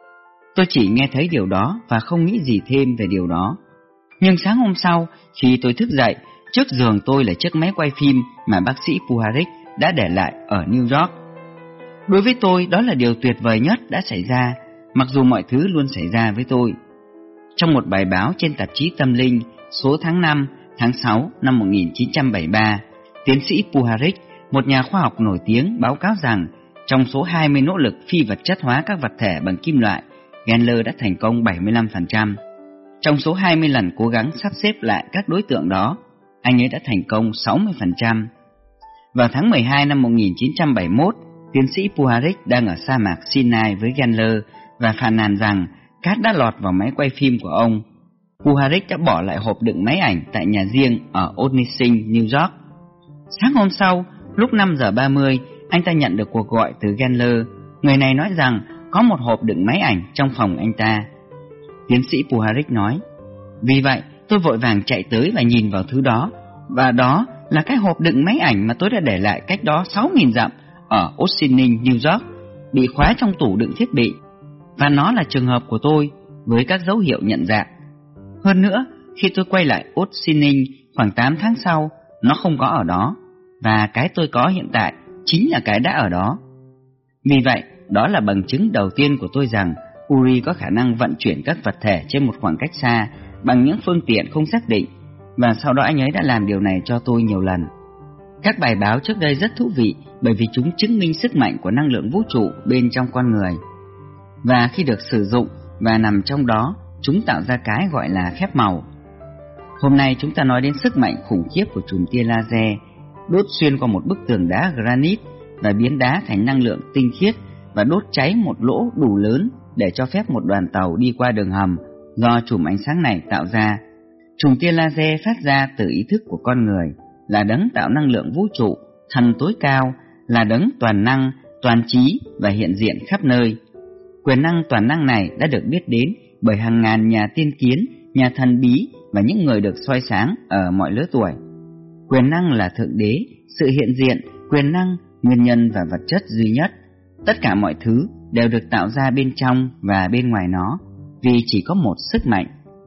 Tôi chỉ nghe thấy điều đó và không nghĩ gì thêm về điều đó. Nhưng sáng hôm sau, khi tôi thức dậy, trước giường tôi là chiếc máy quay phim mà bác sĩ Puharich đã để lại ở New York. Đối với tôi, đó là điều tuyệt vời nhất đã xảy ra, mặc dù mọi thứ luôn xảy ra với tôi. Trong một bài báo trên tạp chí Tâm Linh số tháng năm, tháng sáu năm một nghìn chín trăm bảy mươi ba, tiến sĩ Puharich, một nhà khoa học nổi tiếng, báo cáo rằng trong số hai mươi nỗ lực phi vật chất hóa các vật thể bằng kim loại, Gendler đã thành công bảy mươi lăm phần trăm. Trong số hai mươi lần cố gắng sắp xếp lại các đối tượng đó, anh ấy đã thành công sáu mươi phần trăm. Vào tháng mười hai năm một nghìn chín trăm bảy mươi mốt, tiến sĩ Puharich đang ở sa mạc Sinai với Gendler và phàn nàn rằng cát đã lọt vào máy quay phim của ông. Puharich đã bỏ lại hộp đựng máy ảnh tại nhà riêng ở Onising, New York. Sáng hôm sau, lúc năm giờ ba mươi, anh ta nhận được cuộc gọi từ Gendler. Người này nói rằng có một hộp đựng máy ảnh trong phòng anh ta. Tiến sĩ Puharich nói, vì vậy tôi vội vàng chạy tới và nhìn vào thứ đó, và đó là cái hộp đựng máy ảnh mà tôi đã để lại cách đó sáu nghìn dặm ở Ossining, New York, bị khóa trong tủ đựng thiết bị, và nó là trường hợp của tôi với các dấu hiệu nhận dạng. Hơn nữa, khi tôi quay lại Ossining khoảng tám tháng sau, nó không có ở đó, và cái tôi có hiện tại chính là cái đã ở đó. Vì vậy, đó là bằng chứng đầu tiên của tôi rằng Uri có khả năng vận chuyển các vật thể trên một khoảng cách xa bằng những phương tiện không xác định, và sau đó anh ấy đã làm điều này cho tôi nhiều lần. Các bài báo trước đây rất thú vị bởi vì chúng chứng minh sức mạnh của năng lượng vũ trụ bên trong con người. Và khi được sử dụng và nằm trong đó, chúng tạo ra cái gọi là phép màu. Hôm nay chúng ta nói đến sức mạnh khủng khiếp của chùm tia laser đốt xuyên qua một bức tường đá granite và biến đá thành năng lượng tinh khiết và đốt cháy một lỗ đủ lớn để cho phép một đoàn tàu đi qua đường hầm do chùm ánh sáng này tạo ra. Chùm tia laser phát ra từ ý thức của con người, là đấng tạo năng lượng vũ trụ, thần tối cao, là đấng toàn năng, toàn trí và hiện diện khắp nơi. Quyền năng toàn năng này đã được biết đến bởi hàng ngàn nhà tiên kiến, nhà thần bí và những người được soi sáng ở mọi lứa tuổi. Quyền năng là thượng đế, sự hiện diện, quyền năng, nguyên nhân và vật chất duy nhất. Tất cả mọi thứ đều được tạo ra bên trong và bên ngoài nó, vì chỉ có một sức mạnh.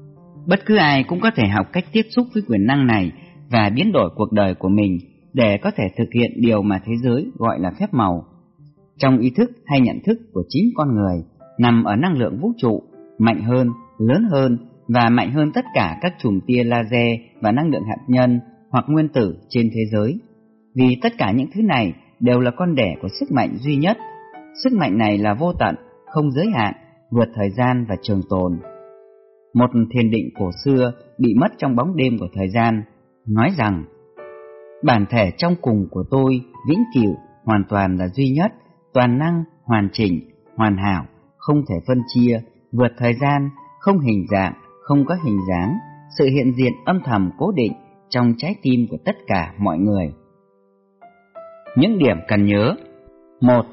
Bất cứ ai cũng có thể học cách tiếp xúc với quyền năng này và biến đổi cuộc đời của mình để có thể thực hiện điều mà thế giới gọi là phép màu. Trong ý thức hay nhận thức của chính con người nằm ở năng lượng vũ trụ, mạnh hơn, lớn hơn và mạnh hơn tất cả các chùm tia laser và năng lượng hạt nhân hoặc nguyên tử trên thế giới. Vì tất cả những thứ này đều là con đẻ của sức mạnh duy nhất. Sức mạnh này là vô tận, không giới hạn, vượt thời gian và trường tồn. Một thiền định cổ xưa bị mất trong bóng đêm của thời gian nói rằng bản thể trong cùng của tôi vĩnh cửu hoàn toàn là duy nhất, toàn năng, hoàn chỉnh, hoàn hảo, không thể phân chia, vượt thời gian, không hình dạng, không có hình dáng, sự hiện diện âm thầm cố định trong trái tim của tất cả mọi người. Những điểm cần nhớ. Một.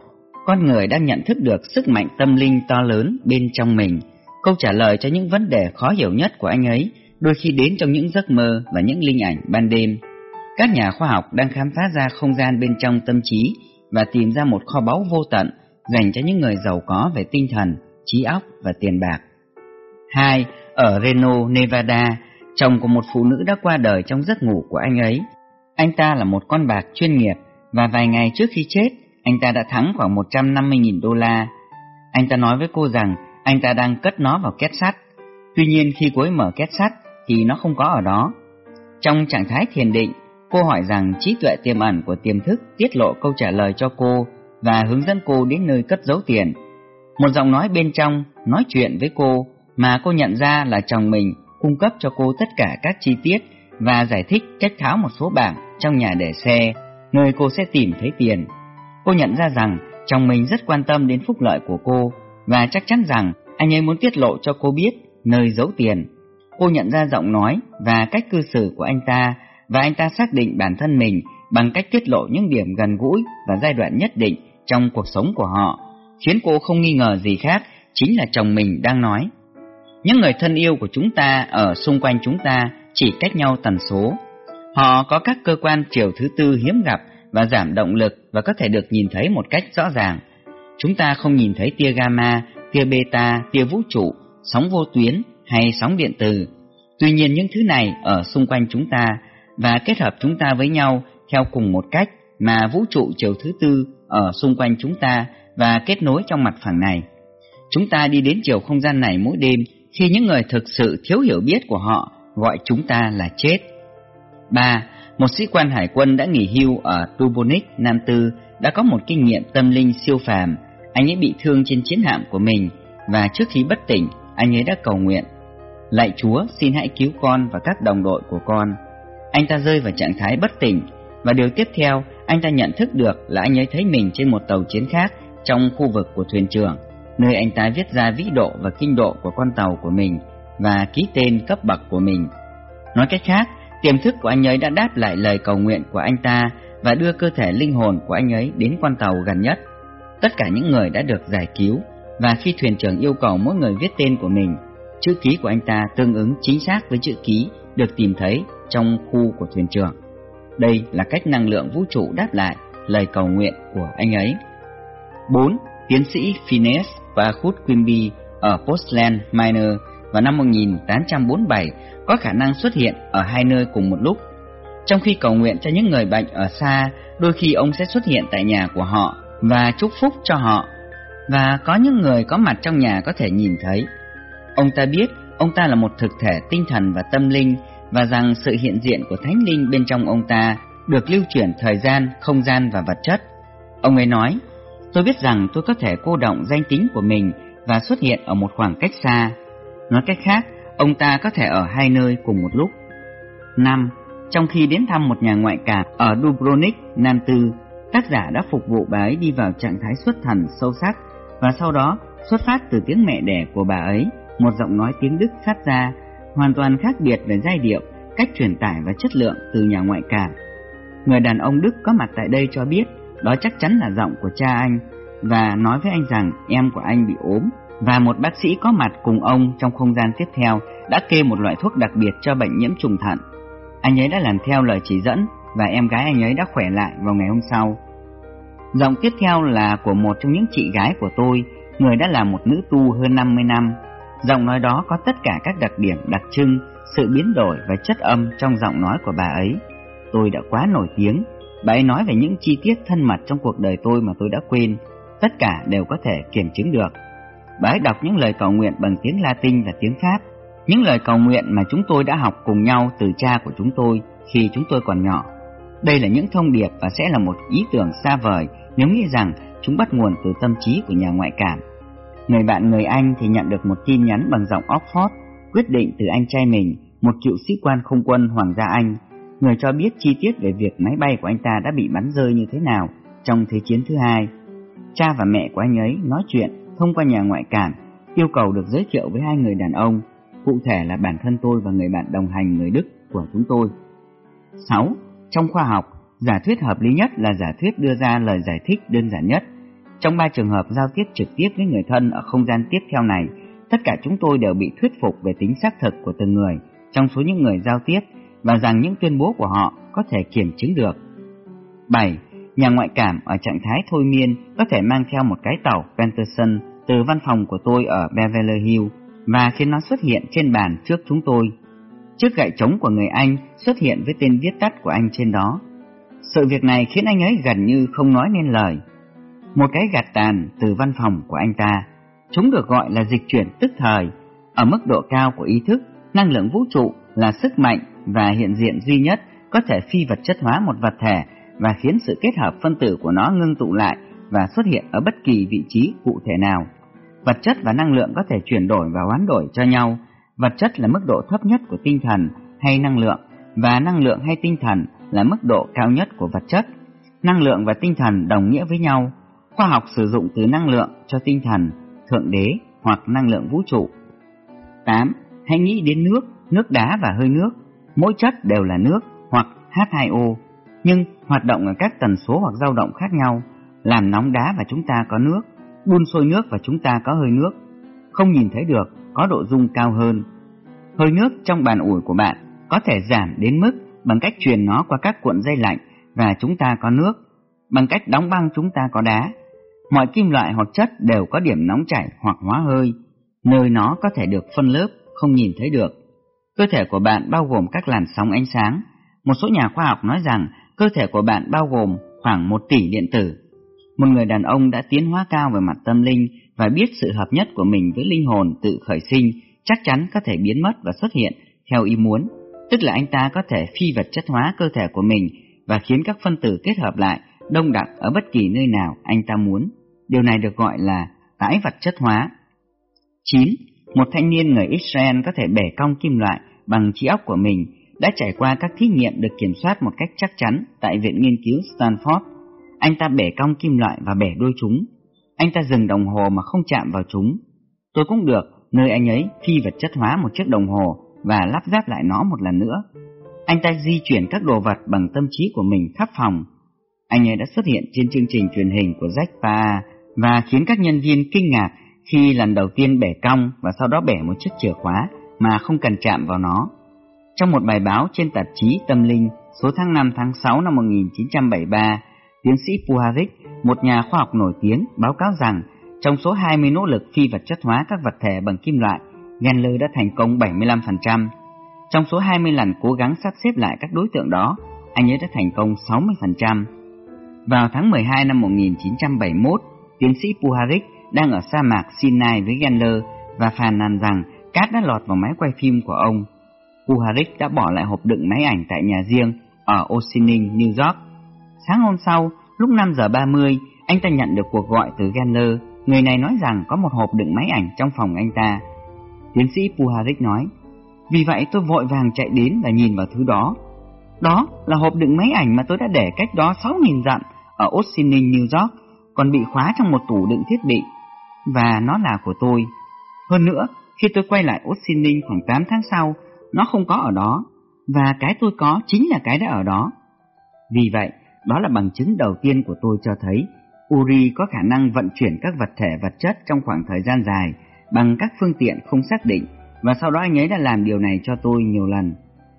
con người đang nhận thức được sức mạnh tâm linh to lớn bên trong mình. Câu trả lời cho những vấn đề khó hiểu nhất của anh ấy đôi khi đến trong những giấc mơ và những linh ảnh ban đêm. Các nhà khoa học đang khám phá ra không gian bên trong tâm trí và tìm ra một kho báu vô tận dành cho những người giàu có về tinh thần, trí óc và tiền bạc. Hai. Ở Reno, Nevada, chồng của một phụ nữ đã qua đời trong giấc ngủ của anh ấy. Anh ta là một con bạc chuyên nghiệp và vài ngày trước khi chết, anh ta đã thắng khoảng một trăm năm mươi nghìn đô la. Anh ta nói với cô rằng anh ta đang cất nó vào két sắt. Tuy nhiên khi cô ấy mở két sắt thì nó không có ở đó. Trong trạng thái thiền định, cô hỏi rằng trí tuệ tiềm ẩn của tiềm thức tiết lộ câu trả lời cho cô và hướng dẫn cô đến nơi cất giấu tiền. Một giọng nói bên trong nói chuyện với cô mà cô nhận ra là chồng mình cung cấp cho cô tất cả các chi tiết và giải thích cách tháo một số bảng trong nhà để xe, nơi cô sẽ tìm thấy tiền. Cô nhận ra rằng chồng mình rất quan tâm đến phúc lợi của cô và chắc chắn rằng anh ấy muốn tiết lộ cho cô biết nơi giấu tiền. Cô nhận ra giọng nói và cách cư xử của anh ta, và anh ta xác định bản thân mình bằng cách tiết lộ những điểm gần gũi và giai đoạn nhất định trong cuộc sống của họ, khiến cô không nghi ngờ gì khác chính là chồng mình đang nói. Những người thân yêu của chúng ta ở xung quanh chúng ta chỉ cách nhau tần số. Họ có các cơ quan chiều thứ tư hiếm gặp và giảm động lực và có thể được nhìn thấy một cách rõ ràng. Chúng ta không nhìn thấy tia gamma, tia beta, tia vũ trụ, sóng vô tuyến hay sóng điện từ. Tuy nhiên những thứ này ở xung quanh chúng ta và kết hợp chúng ta với nhau theo cùng một cách mà vũ trụ chiều thứ tư ở xung quanh chúng ta và kết nối trong mặt phẳng này. Chúng ta đi đến chiều không gian này mỗi đêm khi những người thực sự thiếu hiểu biết của họ gọi chúng ta là chết. Ba. Một sĩ quan hải quân đã nghỉ hưu ở Dubrovnik, Nam Tư đã có một kinh nghiệm tâm linh siêu phàm. Anh ấy bị thương trên chiến hạm của mình và trước khi bất tỉnh, anh ấy đã cầu nguyện: Lạy Chúa, xin hãy cứu con và các đồng đội của con. Anh ta rơi vào trạng thái bất tỉnh và điều tiếp theo anh ta nhận thức được là anh ấy thấy mình trên một tàu chiến khác trong khu vực của thuyền trưởng, nơi anh ta viết ra vĩ độ và kinh độ của con tàu của mình và ký tên cấp bậc của mình. Nói cách khác, tiềm thức của anh ấy đã đáp lại lời cầu nguyện của anh ta và đưa cơ thể linh hồn của anh ấy đến con tàu gần nhất. Tất cả những người đã được giải cứu, và khi thuyền trưởng yêu cầu mỗi người viết tên của mình, chữ ký của anh ta tương ứng chính xác với chữ ký được tìm thấy trong khu của thuyền trưởng. Đây là cách năng lượng vũ trụ đáp lại lời cầu nguyện của anh ấy. Bốn. Tiến sĩ Phineas và Hut Quimby ở Portland, Maine vào năm một nghìn tám trăm bốn mươi bảy có khả năng xuất hiện ở hai nơi cùng một lúc. Trong khi cầu nguyện cho những người bệnh ở xa, đôi khi ông sẽ xuất hiện tại nhà của họ và chúc phúc cho họ, và có những người có mặt trong nhà có thể nhìn thấy. Ông ta biết ông ta là một thực thể tinh thần và tâm linh, và rằng sự hiện diện của thánh linh bên trong ông ta được lưu chuyển thời gian, không gian và vật chất. Ông ấy nói: Tôi biết rằng tôi có thể cô đọng danh tính của mình và xuất hiện ở một khoảng cách xa. Nói cách khác, ông ta có thể ở hai nơi cùng một lúc. Năm. Trong khi đến thăm một nhà ngoại cảm ở Dubrovnik, Nam Tư, tác giả đã phục vụ bà ấy đi vào trạng thái xuất thần sâu sắc, và sau đó xuất phát từ tiếng mẹ đẻ của bà ấy, một giọng nói tiếng Đức phát ra, hoàn toàn khác biệt về giai điệu, cách truyền tải và chất lượng từ nhà ngoại cảm. Người đàn ông Đức có mặt tại đây cho biết đó chắc chắn là giọng của cha anh, và nói với anh rằng em của anh bị ốm, và một bác sĩ có mặt cùng ông trong không gian tiếp theo đã kê một loại thuốc đặc biệt cho bệnh nhiễm trùng thận. Anh ấy đã làm theo lời chỉ dẫn và em gái anh ấy đã khỏe lại vào ngày hôm sau. Giọng tiếp theo là của một trong những chị gái của tôi, người đã là một nữ tu hơn năm mươi năm. Giọng nói đó có tất cả các đặc điểm đặc trưng, sự biến đổi và chất âm trong giọng nói của bà ấy. Tôi đã quá nổi tiếng. Bà ấy nói về những chi tiết thân mật trong cuộc đời tôi mà tôi đã quên. Tất cả đều có thể kiểm chứng được. Bà ấy đọc những lời cầu nguyện bằng tiếng Latin và tiếng Pháp, những lời cầu nguyện mà chúng tôi đã học cùng nhau từ cha của chúng tôi khi chúng tôi còn nhỏ. Đây là những thông điệp và sẽ là một ý tưởng xa vời nếu nghĩ rằng chúng bắt nguồn từ tâm trí của nhà ngoại cảm. Người bạn người Anh thì nhận được một tin nhắn bằng giọng Oxford quyết định từ anh trai mình, một cựu sĩ quan không quân Hoàng gia Anh, người cho biết chi tiết về việc máy bay của anh ta đã bị bắn rơi như thế nào trong Thế chiến thứ hai. Cha và mẹ của anh ấy nói chuyện thông qua nhà ngoại cảm, yêu cầu được giới thiệu với hai người đàn ông, cụ thể là bản thân tôi và người bạn đồng hành người Đức của chúng tôi. Sáu. Trong khoa học, giả thuyết hợp lý nhất là giả thuyết đưa ra lời giải thích đơn giản nhất. trong ba trường hợp giao tiếp trực tiếp với người thân ở không gian tiếp theo này, tất cả chúng tôi đều bị thuyết phục về tính xác thực của từng người trong số những người giao tiếp và rằng những tuyên bố của họ có thể kiểm chứng được. bảy. Nhà ngoại cảm ở trạng thái thôi miên có thể mang theo một cái tàu Peterson từ văn phòng của tôi ở Beverly Hills và khiến nó xuất hiện trên bàn trước chúng tôi. Chiếc gậy trống của người Anh xuất hiện với tên viết tắt của anh trên đó. Sự việc này khiến anh ấy gần như không nói nên lời. Một cái gạt tàn từ văn phòng của anh ta. Chúng được gọi là dịch chuyển tức thời. Ở mức độ cao của ý thức, năng lượng vũ trụ là sức mạnh và hiện diện duy nhất có thể phi vật chất hóa một vật thể và khiến sự kết hợp phân tử của nó ngưng tụ lại và xuất hiện ở bất kỳ vị trí cụ thể nào. Vật chất và năng lượng có thể chuyển đổi và hoán đổi cho nhau. Vật chất là mức độ thấp nhất của tinh thần hay năng lượng, và năng lượng hay tinh thần là mức độ cao nhất của vật chất. Năng lượng và tinh thần đồng nghĩa với nhau. Khoa học sử dụng từ năng lượng cho tinh thần, thượng đế hoặc năng lượng vũ trụ. tám. Hãy nghĩ đến nước, nước đá và hơi nước. Mỗi chất đều là nước hoặc H hai O, nhưng hoạt động ở các tần số hoặc dao động khác nhau. Làm nóng đá và chúng ta có nước, đun sôi nước và chúng ta có hơi nước. Không nhìn thấy được, có độ rung cao hơn. Hơi nước trong bàn ủi của bạn có thể giảm đến mức bằng cách truyền nó qua các cuộn dây lạnh và chúng ta có nước. Bằng cách đóng băng chúng ta có đá. Mọi kim loại hoặc chất đều có điểm nóng chảy hoặc hóa hơi, nơi nó có thể được phân lớp, không nhìn thấy được. Cơ thể của bạn bao gồm các làn sóng ánh sáng. Một số nhà khoa học nói rằng cơ thể của bạn bao gồm khoảng một tỷ điện tử. Một người đàn ông đã tiến hóa cao về mặt tâm linh và biết sự hợp nhất của mình với linh hồn tự khởi sinh chắc chắn có thể biến mất và xuất hiện theo ý muốn, tức là anh ta có thể phi vật chất hóa cơ thể của mình và khiến các phân tử kết hợp lại đông đặc ở bất kỳ nơi nào anh ta muốn. Điều này được gọi là tái vật chất hóa. chín. Một thanh niên người Israel có thể bẻ cong kim loại bằng trí óc của mình, đã trải qua các thí nghiệm được kiểm soát một cách chắc chắn tại Viện Nghiên cứu Stanford. Anh ta bẻ cong kim loại và bẻ đôi chúng. Anh ta dừng đồng hồ mà không chạm vào chúng. Tôi cũng được, nơi anh ấy phi vật chất hóa một chiếc đồng hồ và lắp ráp lại nó một lần nữa. Anh ta di chuyển các đồ vật bằng tâm trí của mình khắp phòng. Anh ấy đã xuất hiện trên chương trình truyền hình của Jack Pa và khiến các nhân viên kinh ngạc khi lần đầu tiên bẻ cong và sau đó bẻ một chiếc chìa khóa mà không cần chạm vào nó. Trong một bài báo trên tạp chí Tâm Linh số tháng năm tháng sáu năm một nghìn chín trăm bảy mươi ba, tiến sĩ Puharich, một nhà khoa học nổi tiếng, báo cáo rằng trong số hai mươi nỗ lực phi vật chất hóa các vật thể bằng kim loại, Gendler đã thành công bảy mươi lăm phần trăm. Trong số hai mươi lần cố gắng sắp xếp lại các đối tượng đó, anh ấy đã thành công sáu mươi phần trăm. Vào tháng mười hai năm một nghìn chín trăm bảy mươi mốt, tiến sĩ Puharich đang ở sa mạc Sinai với Gendler và phàn nàn rằng cát đã lọt vào máy quay phim của ông. Puharich đã bỏ lại hộp đựng máy ảnh tại nhà riêng ở Ossining, New York. Sáng hôm sau, lúc năm giờ ba mươi, anh ta nhận được cuộc gọi từ Gendler. Người này nói rằng có một hộp đựng máy ảnh trong phòng anh ta. Tiến sĩ Puharich nói, vì vậy tôi vội vàng chạy đến và nhìn vào thứ đó. Đó là hộp đựng máy ảnh mà tôi đã để cách đó sáu nghìn dặm ở Ossining, New York, còn bị khóa trong một tủ đựng thiết bị. Và nó là của tôi. Hơn nữa, khi tôi quay lại Ossining khoảng tám tháng sau, nó không có ở đó, và cái tôi có chính là cái đã ở đó. Vì vậy, đó là bằng chứng đầu tiên của tôi cho thấy Uri có khả năng vận chuyển các vật thể vật chất trong khoảng thời gian dài bằng các phương tiện không xác định, và sau đó anh ấy đã làm điều này cho tôi nhiều lần.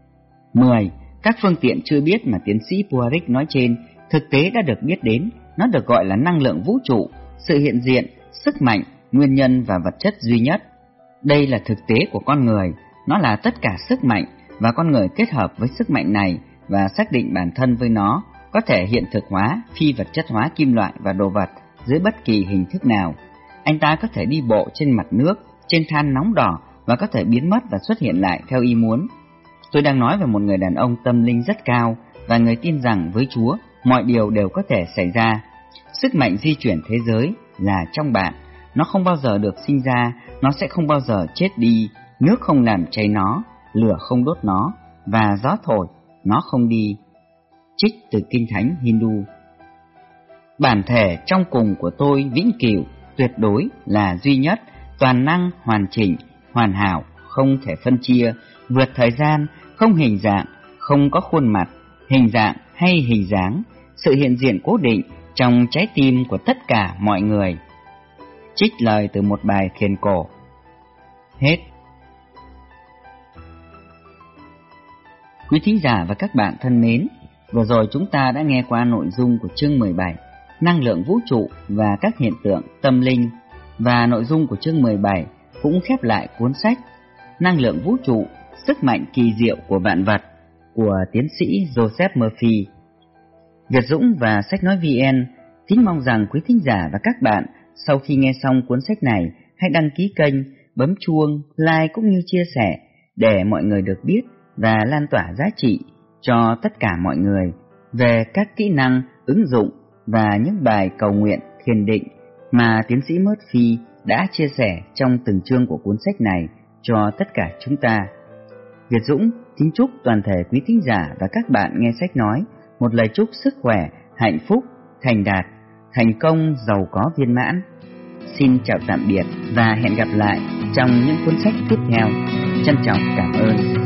mười. Các phương tiện chưa biết mà tiến sĩ Puharich nói trên thực tế đã được biết đến. Nó được gọi là năng lượng vũ trụ, sự hiện diện, sức mạnh, nguyên nhân và vật chất duy nhất. Đây là thực tế của con người. Nó là tất cả sức mạnh, và con người kết hợp với sức mạnh này và xác định bản thân với nó, có thể hiện thực hóa, phi vật chất hóa kim loại và đồ vật dưới bất kỳ hình thức nào. Anh ta có thể đi bộ trên mặt nước, trên than nóng đỏ và có thể biến mất và xuất hiện lại theo ý muốn. Tôi đang nói về một người đàn ông tâm linh rất cao và người tin rằng với Chúa mọi điều đều có thể xảy ra. Sức mạnh di chuyển thế giới là trong bạn. Nó không bao giờ được sinh ra, nó sẽ không bao giờ chết đi. Nước không làm cháy nó, lửa không đốt nó, và gió thổi, nó không đi. Trích từ Kinh Thánh Hindu. Bản thể trong cùng của tôi vĩnh cửu, tuyệt đối là duy nhất, toàn năng, hoàn chỉnh, hoàn hảo, không thể phân chia, vượt thời gian, không hình dạng, không có khuôn mặt, hình dạng hay hình dáng, sự hiện diện cố định, trong trái tim của tất cả mọi người. Trích lời từ một bài thiền cổ. Hết. Quý thính giả và các bạn thân mến, vừa rồi chúng ta đã nghe qua nội dung của chương mười bảy, năng lượng vũ trụ và các hiện tượng tâm linh, và nội dung của chương mười bảy cũng khép lại cuốn sách Năng lượng vũ trụ, sức mạnh kỳ diệu của vạn vật của tiến sĩ Joseph Murphy. Việt Dũng và Sách Nói vê en kính mong rằng quý thính giả và các bạn sau khi nghe xong cuốn sách này hãy đăng ký kênh, bấm chuông, like cũng như chia sẻ để mọi người được biết và lan tỏa giá trị cho tất cả mọi người về các kỹ năng, ứng dụng và những bài cầu nguyện thiền định mà tiến sĩ Murphy đã chia sẻ trong từng chương của cuốn sách này cho tất cả chúng ta. Việt Dũng kính chúc toàn thể quý thính giả và các bạn nghe sách nói một lời chúc sức khỏe, hạnh phúc, thành đạt, thành công, giàu có viên mãn. Xin chào tạm biệt và hẹn gặp lại trong những cuốn sách tiếp theo. Trân trọng cảm ơn.